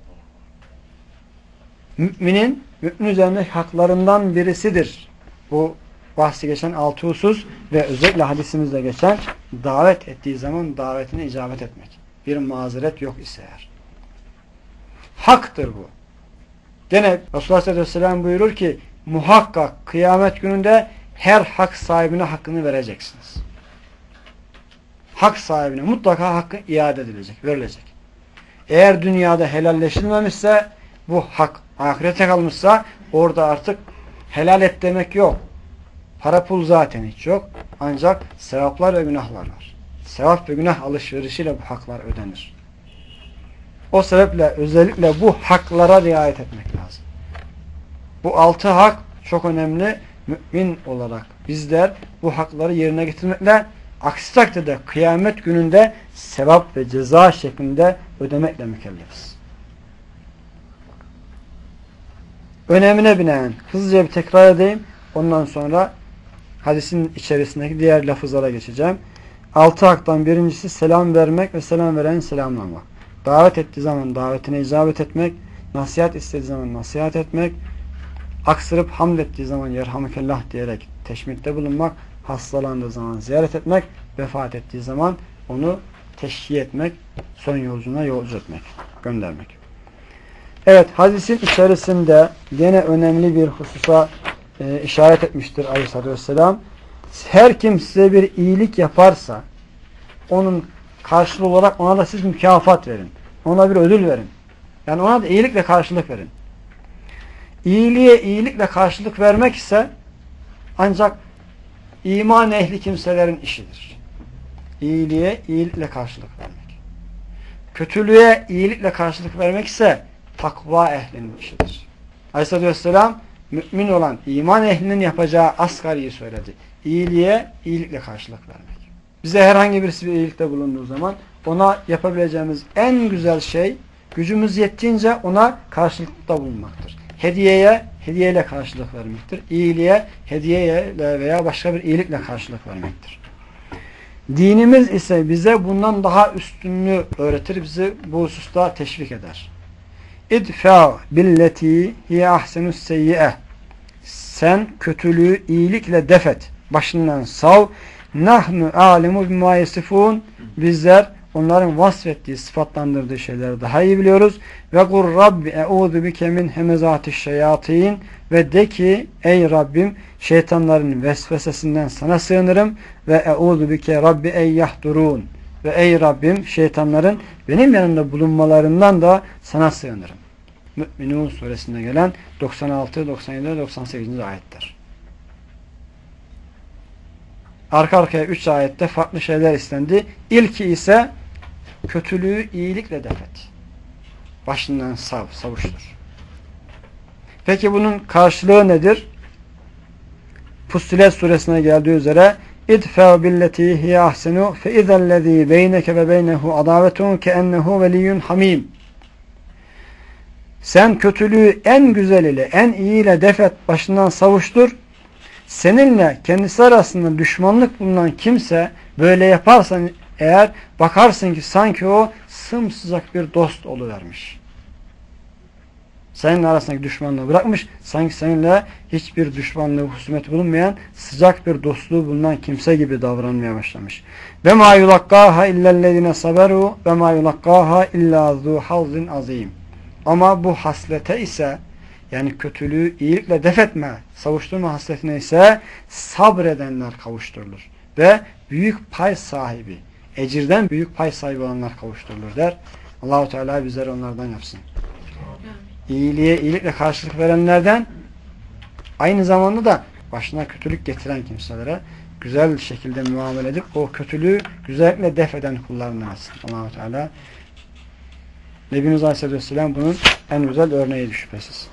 Mümin üzerindeki haklarından birisidir. Bu bahsi geçen 6 husus ve özellikle hadisimizde geçen davet ettiği zaman davetine icabet etmek. Bir mazeret yok ise eğer. Haktır bu. Gene Resulullah sallallahu aleyhi ve sellem buyurur ki muhakkak kıyamet gününde her hak sahibine hakkını vereceksiniz. Hak sahibine mutlaka hakkı iade edilecek, verilecek. Eğer dünyada helalleşilmemişse bu hak ahirete kalmışsa orada artık helal et demek yok. Para pul zaten hiç yok. Ancak sevaplar ve günahlar var. Sevap ve günah alışverişiyle bu haklar ödenir. O sebeple özellikle bu haklara riayet etmek lazım. Bu 6 hak çok önemli. Mümin olarak bizler bu hakları yerine getirmekle, aksi takdirde kıyamet gününde sevap ve ceza şeklinde ödemekle mükellefiz. Önemine binaen hızlıca bir tekrar edeyim. Ondan sonra hadisin içerisindeki diğer lafızlara geçeceğim. 6 haktan birincisi selam vermek ve selam veren selamlamak. Davet ettiği zaman davetine icabet etmek, nasihat istediği zaman nasihat etmek, aksırıp hamd ettiği zaman yerhamukallah diyerek teşmikte bulunmak, hastalandığı zaman ziyaret etmek, vefat ettiği zaman onu teşhiye etmek, son yolculuğuna yolcu etmek, göndermek. Evet, hadisin içerisinde gene önemli bir hususa işaret etmiştir Aleyhisselatü Vesselam. Her kim size bir iyilik yaparsa onun karşılığı olarak ona da siz mükafat verin. Ona bir ödül verin. Yani ona da iyilikle karşılık verin. İyiliğe iyilikle karşılık vermek ise ancak iman ehli kimselerin işidir. İyiliğe iyilikle karşılık vermek. Kötülüğe iyilikle karşılık vermek ise takva ehlinin işidir. Aleyhisselatü Vesselam mümin olan iman ehlinin yapacağı asgariyi söyledi. İyiliğe iyilikle karşılık vermek. Bize herhangi birisi bir iyilikte bulunduğu zaman ona yapabileceğimiz en güzel şey gücümüz yettiğince ona karşılıkta bulunmaktır. Hediyeyle karşılık vermektir. İyiliğe hediyeyle veya başka bir iyilikle karşılık vermektir. Dinimiz ise bize bundan daha üstünlüğü öğretir. Bizi bu hususta teşvik eder. İdfa billeti hiye ahsenus seyyi'e. Sen kötülüğü iyilikle defet. Başından sav. Nahnu alemu bima yasifun. Bizler onların vasfettiği, sıfatlandırdığı şeyleri daha iyi biliyoruz. Ve kur Rabbi e'udu bike min hemezatiş şeyatin. Ve de ki ey Rabbim şeytanların vesvesesinden sana sığınırım. Ve e'udu bike Rabbi ey yahdurun. Ve ey Rabbim şeytanların benim yanımda bulunmalarından da sana sığınırım. Mü'minun suresinde gelen 96, 97, 98. ayetler. Arka arkaya 3 ayette farklı şeyler istendi. İlki ise kötülüğü iyilikle defet. Başından savuştur. Peki bunun karşılığı nedir? Fussilet suresine geldiği üzere İdfe'u billeti hiye ahsenu fe izellezî beyneke ve beynehu adavetun keennehu veliyyun hamim. Sen kötülüğü en güzel ile, en iyi ile def et, başından savuştur. Seninle kendisi arasında düşmanlık bulunan kimse böyle yaparsan eğer bakarsın ki sanki o sımsıcak bir dost oluvermiş. Senin arasındaki düşmanlığı bırakmış, sanki seninle hiçbir düşmanlığı, husumeti bulunmayan, sıcak bir dostluğu bulunan kimse gibi davranmaya başlamış. Ve ma yulakkaha illellezine saberu ve ma yulakkaha illa zu hazin azim. Ama bu haslete ise, yani kötülüğü iyilikle def etme, savuşturma hasletine ise sabredenler kavuşturulur. Ve büyük pay sahibi, ecirden büyük pay sahibi olanlar kavuşturulur der. Allahu Teala bizleri onlardan yapsın. İyiliğe iyilikle karşılık verenlerden, aynı zamanda da başına kötülük getiren kimselere güzel şekilde muamele edip o kötülüğü güzellikle def eden kullarından etsin. Allah-u Teala Nebimiz Aleyhisselam bunun en güzel örneği şüphesiz.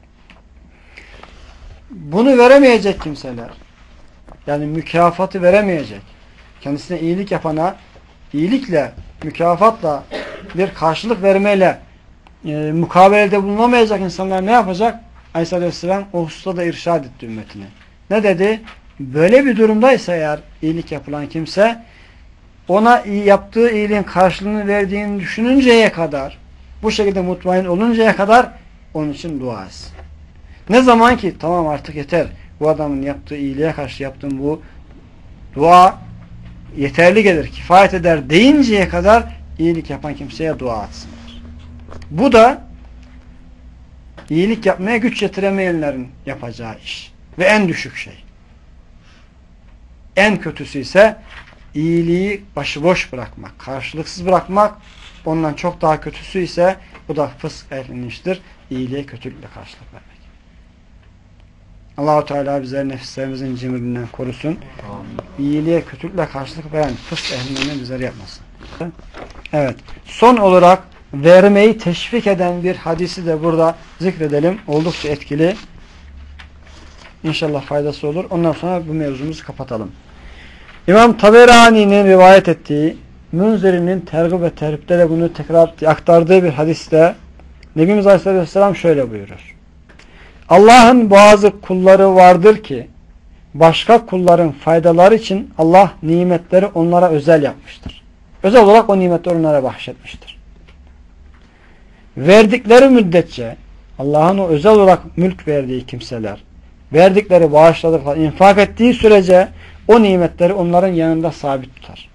Bunu veremeyecek kimseler, yani mükafatı veremeyecek, kendisine iyilik yapana iyilikle, mükafatla bir karşılık vermeyle mukabelede bulunamayacak insanlar ne yapacak? Aleyhisselam o hususta da irşad etti ümmetine. Ne dedi? Böyle bir durumdaysa eğer iyilik yapılan kimse, ona yaptığı iyiliğin karşılığını verdiğini düşününceye kadar, bu şekilde mutmain oluncaya kadar onun için dua etsin. Ne zaman ki tamam artık yeter, bu adamın yaptığı iyiliğe karşı yaptığım bu dua yeterli gelir, kifayet eder deyinceye kadar iyilik yapan kimseye dua etsin. Bu da iyilik yapmaya güç yetiremeyenlerin yapacağı iş. Ve en düşük şey. En kötüsü ise iyiliği başıboş bırakmak, karşılıksız bırakmak. Ondan çok daha kötüsü ise bu da fısk ehlinin işidir. İyiliğe kötülükle karşılık vermek. Allah-u Teala bizleri nefislerimizin cimriliğinden korusun. Amin. İyiliğe kötülükle karşılık veren fısk ehlinden bizleri yapmasın. Evet. Son olarak vermeyi teşvik eden bir hadisi de burada zikredelim. Oldukça etkili. İnşallah faydası olur. Ondan sonra bu mevzumuzu kapatalım. İmam Taberani'nin rivayet ettiği, Münziri'nin tergib ve terhipte de bunu tekrar aktardığı bir hadiste Nebimiz Aleyhisselam şöyle buyurur. Allah'ın bazı kulları vardır ki başka kulların faydaları için Allah nimetleri onlara özel yapmıştır. Özel olarak o nimetleri onlara bahşetmiştir. Verdikleri müddetçe Allah'ın o özel olarak mülk verdiği kimseler verdikleri, bağışladıkları, infak ettiği sürece o nimetleri onların yanında sabit tutar.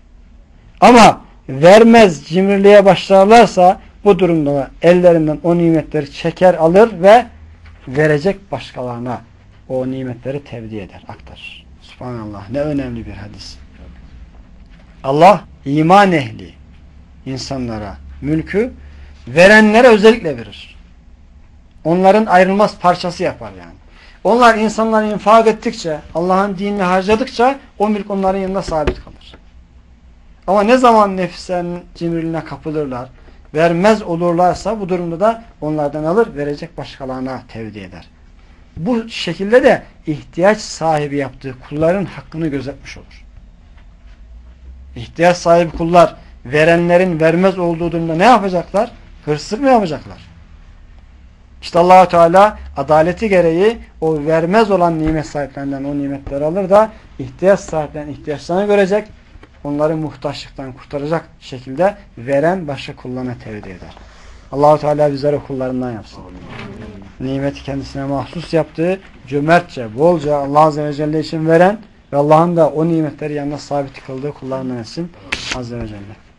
Ama vermez, cimriliğe başlarlarsa bu durumda ellerinden o nimetleri çeker alır ve verecek başkalarına o nimetleri tevdi eder, aktarır. Subhanallah, ne önemli bir hadis. Allah iman ehli insanlara mülkü verenlere özellikle verir. Onların ayrılmaz parçası yapar yani. Onlar insanlar infak ettikçe, Allah'ın dinini harcadıkça o mülk onların yanında sabit kalır. Ama ne zaman nefislerin cimriliğine kapılırlar, vermez olurlarsa bu durumda da onlardan alır, verecek başkalarına tevdi eder. Bu şekilde de ihtiyaç sahibi yaptığı kulların hakkını gözetmiş olur. İhtiyaç sahibi kullar verenlerin vermez olduğu durumda ne yapacaklar? Hırsızlık mı yapacaklar? İşte Allah-u Teala adaleti gereği o vermez olan nimet sahiplerinden o nimetleri alır da ihtiyaç sahiplerinin ihtiyaçlarını görecek, onları muhtaçlıktan kurtaracak şekilde veren başka kullarına tevdi eder. Allah-u Teala bizleri kullarından yapsın. Nimeti kendisine mahsus yaptığı, cömertçe, bolca Allah Azze ve Celle için veren ve Allah'ın da o nimetleri yanına sabit kıldığı kullarından etsin Azze ve Celle.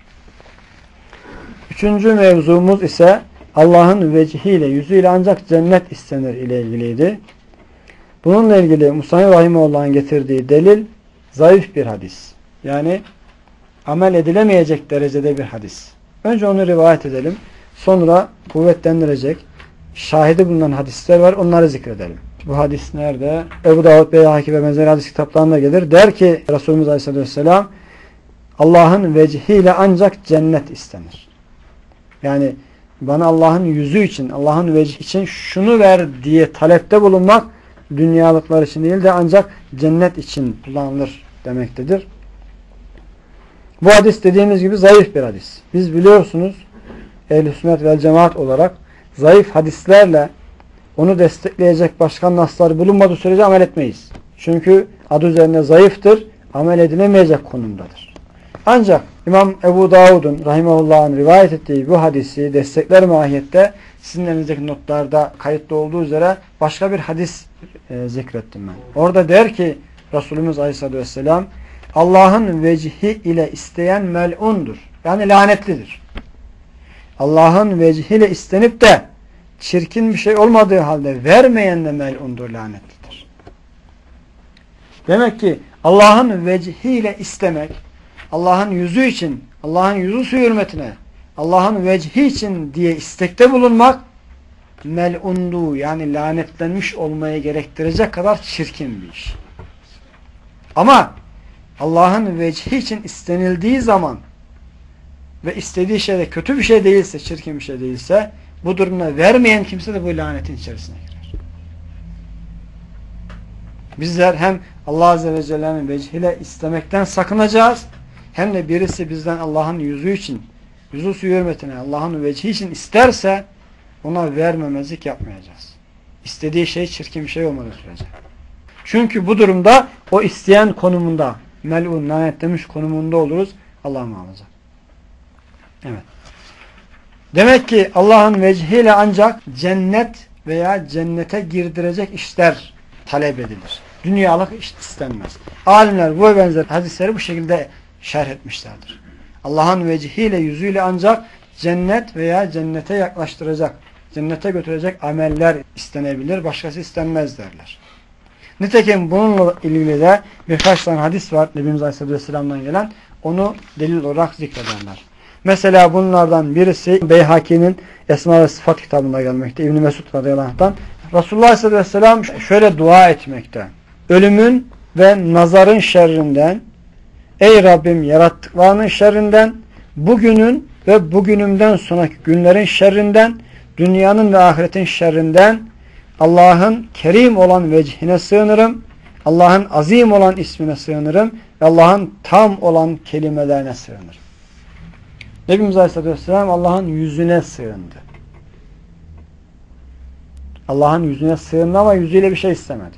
Üçüncü mevzumuz ise Allah'ın vecihiyle, yüzüyle ancak cennet istenir ile ilgiliydi. Bununla ilgili Musa'nın Rahimahullah'ın getirdiği delil zayıf bir hadis. Yani amel edilemeyecek derecede bir hadis. Önce onu rivayet edelim. Sonra kuvvetlendirecek şahidi bulunan hadisler var. Onları zikredelim. Bu hadis nerede? Ebu Davud, Beyhaki ve benzeri hadis kitaplarında gelir. Der ki Resulümüz Aleyhisselam Allah'ın vecihiyle ancak cennet istenir. Yani bana Allah'ın yüzü için, Allah'ın vecihi için şunu ver diye talepte bulunmak dünyalıklar için değil de ancak cennet için kullanılır demektedir. Bu hadis dediğimiz gibi zayıf bir hadis. Biz biliyorsunuz ehl-i sünnet vel cemaat olarak zayıf hadislerle onu destekleyecek başka naslar bulunmadığı sürece amel etmeyiz. Çünkü adı üzerine zayıftır, amel edilemeyecek konumdadır. Ancak İmam Ebu Davud'un rahimehullah'ın rivayet ettiği bu hadisi destekler mahiyette sizin elinizdeki notlarda kayıtlı olduğu üzere başka bir hadis zikrettim ben. Orada der ki Resulümüz Aleyhisselatü Vesselam Allah'ın vecihi ile isteyen mel'undur. Yani lanetlidir. Allah'ın vecihiyle istenip de çirkin bir şey olmadığı halde vermeyen de mel'undur, lanetlidir. Demek ki Allah'ın vecihiyle istemek, Allah'ın yüzü için, Allah'ın yüzü suyu hürmetine, Allah'ın vecihi için diye istekte bulunmak mel'undu, yani lanetlenmiş olmayı gerektirecek kadar çirkin bir iş. Ama Allah'ın vecihi için istenildiği zaman ve istediği şey de kötü bir şey değilse, çirkin bir şey değilse, bu durumda vermeyen kimse de bu lanetin içerisine girer. Bizler hem Allah Azze ve Celle'nin vecihiyle istemekten sakınacağız, hem de birisi bizden Allah'ın yüzü için, yüzü suyu hürmetine, Allah'ın vecihi için isterse ona vermemezlik yapmayacağız. İstediği şey çirkin bir şey olmadığı sürece. Çünkü bu durumda o isteyen konumunda, mel'un, lanetlemiş konumunda oluruz. Allah muhafaza. Evet. Demek ki Allah'ın vecihiyle ancak cennet veya cennete girdirecek işler talep edilir. Dünyalık iş istenmez. Alimler bu ve benzer hadisleri bu şekilde şerh etmişlerdir. Allah'ın vecihiyle, yüzüyle ancak cennet veya cennete yaklaştıracak, cennete götürecek ameller istenebilir. Başkası istenmez derler. Nitekim bununla ilgili de birkaç tane hadis var. Nebimiz Aleyhisselatü Vesselam'dan gelen. Onu delil olarak zikrederler. Mesela bunlardan birisi Beyhaki'nin Esma ve Sıfat kitabında gelmekte. İbn-i Mesud radıyallahu anh'tan. Resulullah Aleyhisselatü Vesselam şöyle dua etmekte. Ölümün ve nazarın şerrinden, ey Rabbim yarattıklarının şerrinden, bugünün ve bugünümden sonraki günlerin şerrinden, dünyanın ve ahiretin şerrinden, Allah'ın kerim olan vecihine sığınırım, Allah'ın azim olan ismine sığınırım ve Allah'ın tam olan kelimelerine sığınırım. Nebimiz Aleyhisselatü Vesselam Allah'ın yüzüne sığındı. Allah'ın yüzüne sığındı ama yüzüyle bir şey istemedi.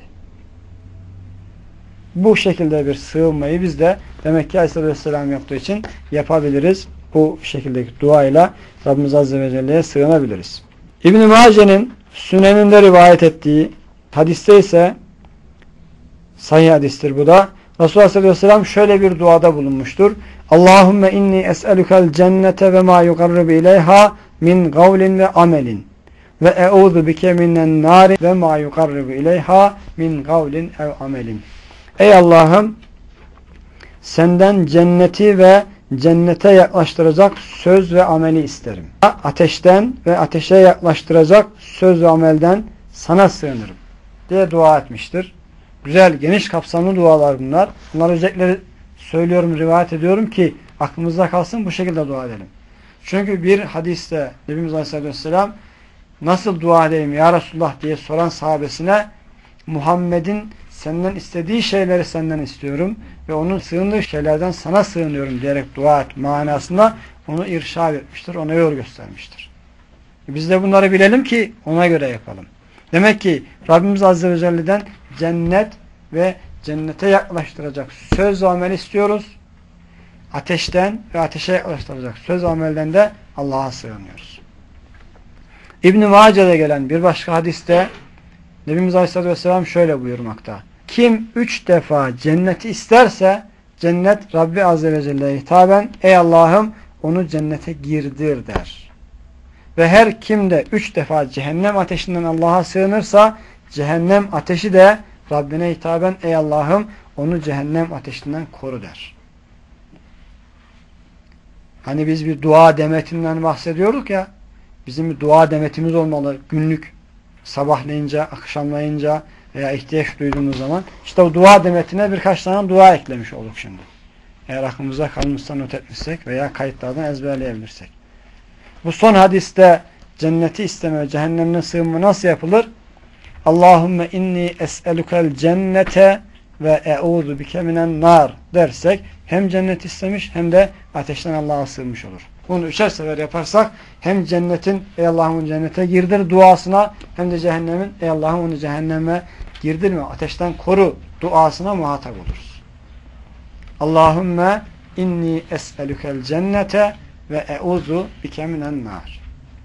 Bu şekilde bir sığınmayı biz de demek ki Aleyhisselatü Vesselam yaptığı için yapabiliriz. Bu şekildeki duayla Rabbimiz Azze ve Celle'ye sığınabiliriz. İbn-i Mace'nin Süneninde rivayet ettiği hadiste ise sahih hadistir bu da. Resulullah Aleyhisselatü Vesselam şöyle bir duada bulunmuştur. Allahümme inni es'elukel cennete ve ma yukarribu ileyha min gavlin ve amelin ve e'udhu bike minen nari ve ma yukarribu ileyha min gavlin ev amelin. Ey Allah'ım, senden cenneti ve cennete yaklaştıracak söz ve ameli isterim. Ateşten ve ateşe yaklaştıracak söz ve amelden sana sığınırım diye dua etmiştir. Güzel, geniş kapsamlı dualar bunlar. Bunları özellikle söylüyorum, rivayet ediyorum ki aklımızda kalsın, bu şekilde dua edelim. Çünkü bir hadiste Nebimiz Aleyhisselatü Vesselam nasıl dua edeyim ya Resulullah diye soran sahabesine Muhammed'in senden istediği şeyleri senden istiyorum ve onun sığındığı şeylerden sana sığınıyorum diyerek dua et manasında onu irşad etmiştir, ona yol göstermiştir. Biz de bunları bilelim ki ona göre yapalım. Demek ki Rabbimiz Azze ve Celle'den cennet ve cennete yaklaştıracak söz ve amel istiyoruz. Ateşten ve ateşe yaklaştıracak söz ve amelden de Allah'a sığınıyoruz. İbn-i Mace'de gelen bir başka hadiste Nebimiz Aleyhisselatü Vesselam şöyle buyurmakta. Kim 3 defa cenneti isterse cennet Rabbi Azze ve Celle'ye hitaben ey Allah'ım onu cennete girdir der. Ve her kim de 3 defa cehennem ateşinden Allah'a sığınırsa cehennem ateşi de Rabbine hitaben ey Allah'ım onu cehennem ateşinden koru der. Hani biz bir dua demetinden bahsediyorduk ya, bizim bir dua demetimiz olmalı günlük, sabahlayınca, akşamlayınca veya ihtiyaç duyduğumuz zaman. İşte o dua demetine birkaç tane dua eklemiş olduk şimdi. Eğer aklımızda kalmışsa not etmişsek veya kayıtlardan ezberleyebilirsek. Bu son hadiste cenneti isteme ve cehennemden sığınma nasıl yapılır? Allahümme inni es'elukel cennete ve e'udu bike minen nar dersek hem cennet istemiş hem de ateşten Allah'a sığınmış olur. Bunu 3'er sefer yaparsak hem cennetin ey Allah'ım onu cennete girdir duasına hem de cehennemin ey Allah'ım onu cehenneme girdirme, ateşten koru duasına muhatap oluruz. Allahümme inni es'elukel cennete ve e'udu bike minen nar.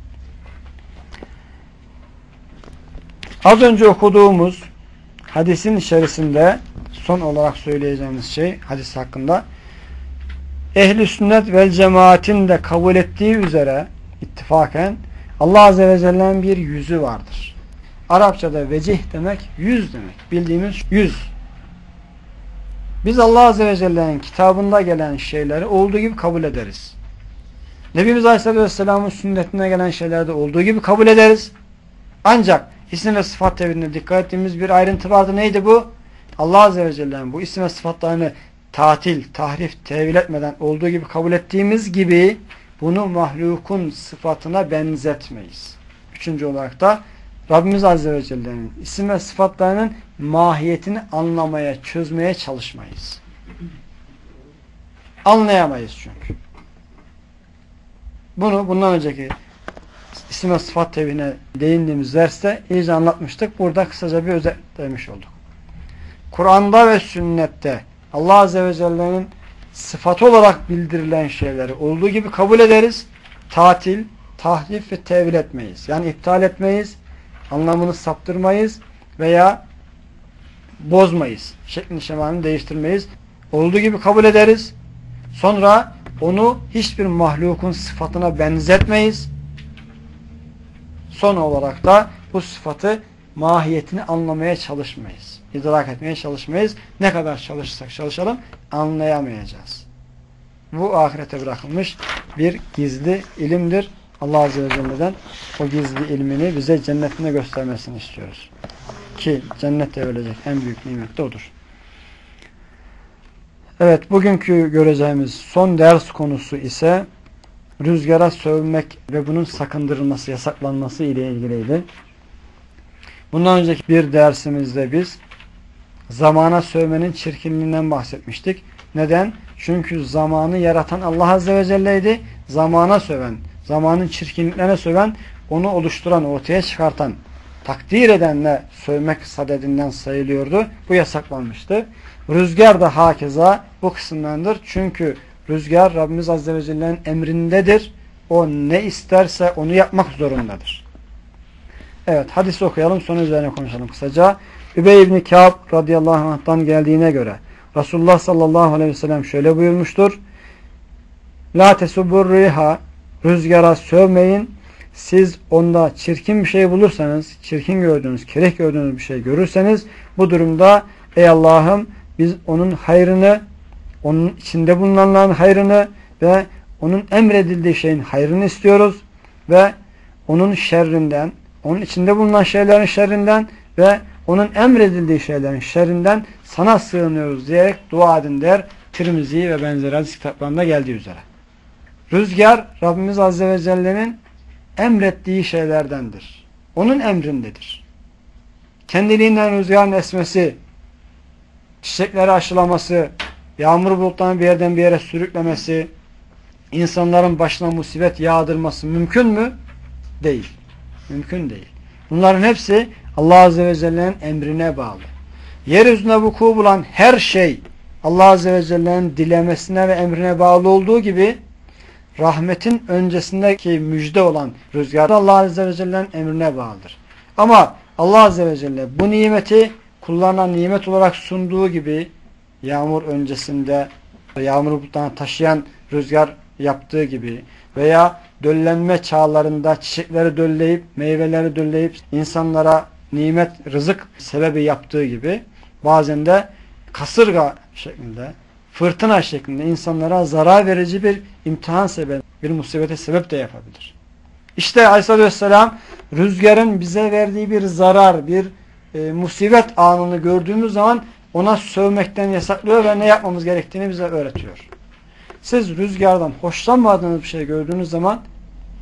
Az önce okuduğumuz hadisin içerisinde son olarak söyleyeceğimiz şey hadis hakkında Ehl-i Sünnet vel Cemaat'in de kabul ettiği üzere ittifaken Allah Azze ve Celle'nin bir yüzü vardır. Arapçada vecih demek yüz demek. Bildiğimiz yüz. Biz Allah Azze ve Celle'nin kitabında gelen şeyleri olduğu gibi kabul ederiz. Nebimiz Aleyhisselam'ın sünnetine gelen şeylerde olduğu gibi kabul ederiz. Ancak isim ve sıfat tevhidine dikkat ettiğimiz bir ayrıntı vardı. Neydi bu? Allah Azze ve Celle'nin bu isim ve sıfatlarını tatil, tahrif, tevil etmeden olduğu gibi kabul ettiğimiz gibi bunu mahlukun sıfatına benzetmeyiz. Üçüncü olarak da Rabbimiz Azze ve Celle'nin isim ve sıfatlarının mahiyetini anlamaya, çözmeye çalışmayız. Anlayamayız çünkü. Bunu bundan önceki isim ve sıfat tevhidine değindiğimiz derste iyice anlatmıştık. Burada kısaca bir özetlemiş olduk. Kur'an'da ve sünnette Allah Azze ve Celle'nin sıfatı olarak bildirilen şeyleri olduğu gibi kabul ederiz. Tatil, tahrif ve tevil etmeyiz. Yani iptal etmeyiz, anlamını saptırmayız veya bozmayız. Şeklini şemalini değiştirmeyiz. Olduğu gibi kabul ederiz. Sonra onu hiçbir mahlukun sıfatına benzetmeyiz. Son olarak da bu sıfatı mahiyetini anlamaya çalışmayız. İdrak etmeye çalışmayız. Ne kadar çalışırsak çalışalım anlayamayacağız. Bu ahirete bırakılmış bir gizli ilimdir. Allah Azze ve Celle'den o gizli ilmini bize cennetinde göstermesini istiyoruz. Ki cennette verecek en büyük nimet de odur. Evet, bugünkü göreceğimiz son ders konusu ise rüzgara sövmek ve bunun sakındırılması, yasaklanması ile ilgiliydi. Bundan önceki bir dersimizde biz zamana sövmenin çirkinliğinden bahsetmiştik. Neden? Çünkü zamanı yaratan Allah Azze ve Celle'ydi. Zamana söven, zamanın çirkinliklerine söven, onu oluşturan, ortaya çıkartan, takdir edenle sövmek sadedinden sayılıyordu. Bu yasaklanmıştı. Rüzgar da hakeza bu kısımdandır. Çünkü rüzgar Rabbimiz Azze ve Celle'nin emrindedir. O ne isterse onu yapmak zorundadır. Evet, hadisi okuyalım, sonra üzerine konuşalım kısaca. Übey ibn Kâb radıyallahu anh'tan geldiğine göre Resulullah sallallahu aleyhi ve sellem şöyle buyurmuştur. La tesubbur riha, rüzgara sövmeyin. Siz onda çirkin bir şey bulursanız, çirkin gördüğünüz, kereh gördüğünüz bir şey görürseniz bu durumda ey Allah'ım biz onun hayrını, onun içinde bulunanların hayrını ve onun emredildiği şeyin hayrını istiyoruz ve onun şerrinden, onun içinde bulunan şeylerin şerrinden ve onun emredildiği şeylerin şerrinden sana sığınıyoruz diyerek dua edin der. Tirmizi ve benzeri hadis kitaplarında geldiği üzere. Rüzgar Rabbimiz Azze ve Celle'nin emrettiği şeylerdendir. Onun emrindedir. Kendiliğinden rüzgarın esmesi, çiçekleri aşılaması, yağmur bulutlarını bir yerden bir yere sürüklemesi, insanların başına musibet yağdırması mümkün mü? Değil. Mümkün değil. Bunların hepsi Allah Azze ve Celle'nin emrine bağlı. Yeryüzünde vuku bulan her şey Allah Azze ve Celle'nin dilemesine ve emrine bağlı olduğu gibi rahmetin öncesindeki müjde olan rüzgar Allah Azze ve Celle'nin emrine bağlıdır. Ama Allah Azze ve Celle bu nimeti kullarına nimet olarak sunduğu gibi yağmur öncesinde yağmur bulutlarını taşıyan rüzgar yaptığı gibi veya döllenme çağlarında çiçekleri dölleyip, meyveleri dölleyip insanlara nimet, rızık sebebi yaptığı gibi bazen de kasırga şeklinde, fırtına şeklinde insanlara zarar verici bir imtihan sebebi, bir musibete sebep de yapabilir. İşte Aleyhisselatü Vesselam rüzgarın bize verdiği bir zarar, bir musibet anını gördüğümüz zaman ona sövmekten yasaklıyor ve ne yapmamız gerektiğini bize öğretiyor. Siz rüzgardan hoşlanmadığınız bir şey gördüğünüz zaman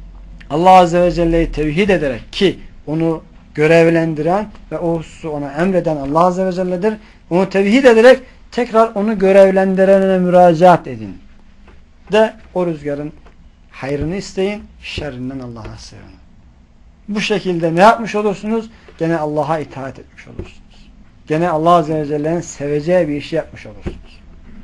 Allah Azze ve Celle'yi tevhid ederek, ki onu görevlendiren ve o hususu ona emreden Allah Azze ve Celle'dir. Onu tevhid ederek tekrar onu görevlendirene müracaat edin. De o rüzgarın hayrını isteyin, şerrinden Allah'a sığının. Bu şekilde ne yapmış olursunuz? Gene Allah'a itaat etmiş olursunuz. Gene Allah Azze ve Celle'nin seveceği bir işi yapmış olursunuz.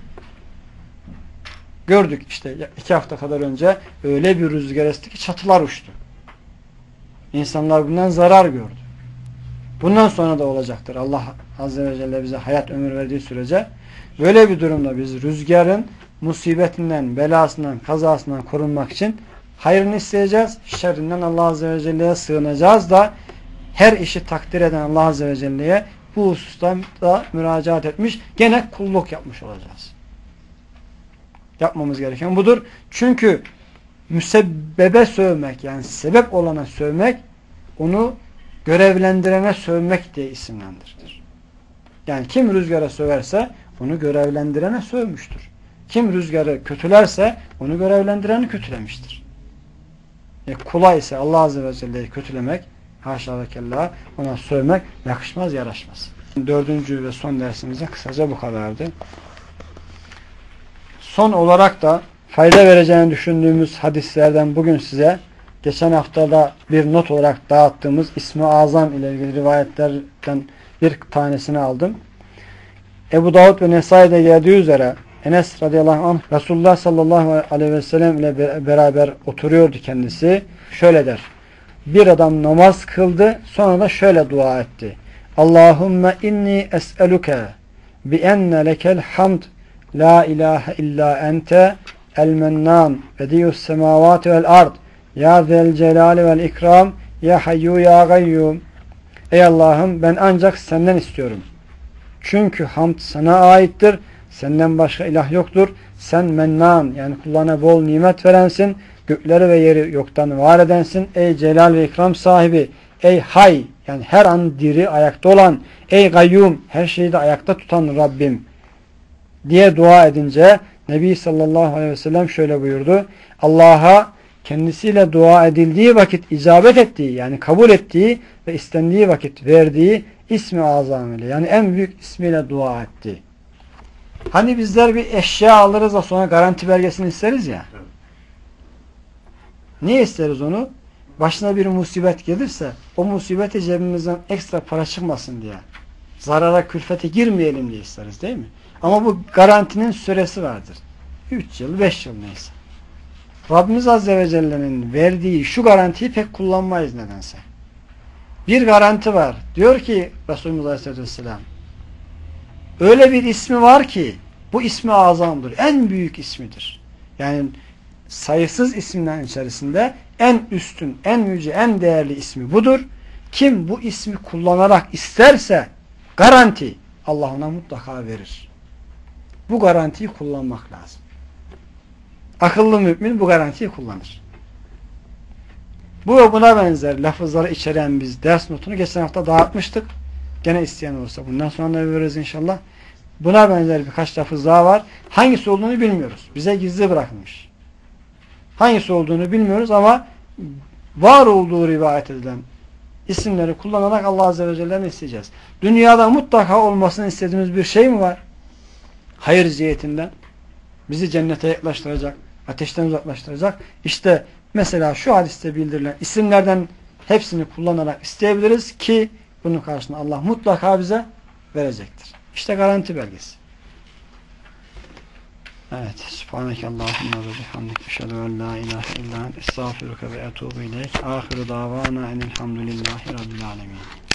Gördük işte 2 hafta kadar önce öyle bir rüzgar esti ki çatılar uçtu. İnsanlar bundan zarar gördü. Bundan sonra da olacaktır. Allah Azze ve Celle bize hayat ömür verdiği sürece böyle bir durumda biz rüzgarın musibetinden, belasından, kazasından korunmak için hayrını isteyeceğiz. Şerrinden Allah Azze ve Celle'ye sığınacağız da her işi takdir eden Allah Azze ve Celle'ye bu hususta da müracaat etmiş. Gene kulluk yapmış olacağız. Yapmamız gereken budur. Çünkü müsebbebe sövmek, yani sebep olana sövmek, onu görevlendirene sövmek diye isimlendirilir. Yani kim rüzgara söverse onu görevlendirene sövmüştür. Kim rüzgarı kötülerse onu görevlendireni kötülemiştir. Kula ise Allah Azze ve Celle'yi kötülemek, haşa ve kella, ona sövmek yakışmaz, yaraşmaz. 4. ve son dersimizde kısaca bu kadardı. Son olarak da fayda vereceğini düşündüğümüz hadislerden bugün size geçen haftada bir not olarak dağıttığımız İsmi Azam ile ilgili rivayetlerden bir tanesini aldım. Ebu Davud ve Nesai'de geldiği üzere Enes radıyallahu anh Resulullah sallallahu aleyhi ve sellem ile beraber oturuyordu kendisi. Şöyle der. Bir adam namaz kıldı, sonra da şöyle dua etti. Allahümme inni es'eluke bi enne lekel hamd la ilahe illa ente el mennan bediyyus semavati vel ard ya zel celali vel ikram ya hayyu ya gayyum. Ey Allah'ım, ben ancak senden istiyorum. Çünkü hamd sana aittir. Senden başka ilah yoktur. Sen mennan, yani kullarına bol nimet verensin. Gökleri ve yeri yoktan var edensin. Ey celal ve ikram sahibi. Ey hay, yani her an diri, ayakta olan. Ey gayyum, her şeyi de ayakta tutan Rabbim diye dua edince Nebi sallallahu aleyhi ve sellem şöyle buyurdu. Allah'a kendisiyle dua edildiği vakit icabet ettiği, yani kabul ettiği ve istendiği vakit verdiği ismi azam ile, yani en büyük ismiyle dua etti. Hani bizler bir eşya alırız da sonra garanti belgesini isteriz ya. Niye isteriz onu? Başına bir musibet gelirse o musibeti cebimizden ekstra para çıkmasın diye. Zarara, külfete girmeyelim diye isteriz, değil mi? Ama bu garantinin süresi vardır. 3 yıl, 5 yıl neyse. Rabbimiz Azze ve Celle'nin verdiği şu garantiyi pek kullanmayız nedense. Bir garanti var. Diyor ki Resulullah Aleyhisselatü Vesselam, öyle bir ismi var ki bu ismi azamdır. En büyük ismidir. Yani sayısız isimlerin içerisinde en üstün, en yüce, en değerli ismi budur. Kim bu ismi kullanarak isterse garanti Allah ona mutlaka verir. Bu garantiyi kullanmak lazım. Akıllı mümin bu garantiyi kullanır. Bu ve buna benzer lafızları içeren biz ders notunu geçen hafta dağıtmıştık. Gene isteyen olursa bundan sonra da veririz inşallah. Buna benzer birkaç lafız daha var. Hangisi olduğunu bilmiyoruz. Bize gizli bırakılmış. Hangisi olduğunu bilmiyoruz ama var olduğu rivayet edilen isimleri kullanarak Allah Azze ve Celle'ni isteyeceğiz. Dünyada mutlaka olmasını istediğimiz bir şey mi var? Hayır cihetinden. Bizi cennete yaklaştıracak, ateşten uzaklaştıracak. İşte mesela şu hadiste bildirilen isimlerden hepsini kullanarak isteyebiliriz ki bunun karşılığında Allah mutlaka bize verecektir. İşte garanti belgesi. Evet. Subhanekallahumma ve bihamdik. Eşhedü en la ilahe illa ente estağfiruke ve etûbü ileyk. Ahiru davana enelhamdülillahi rabbil alemin.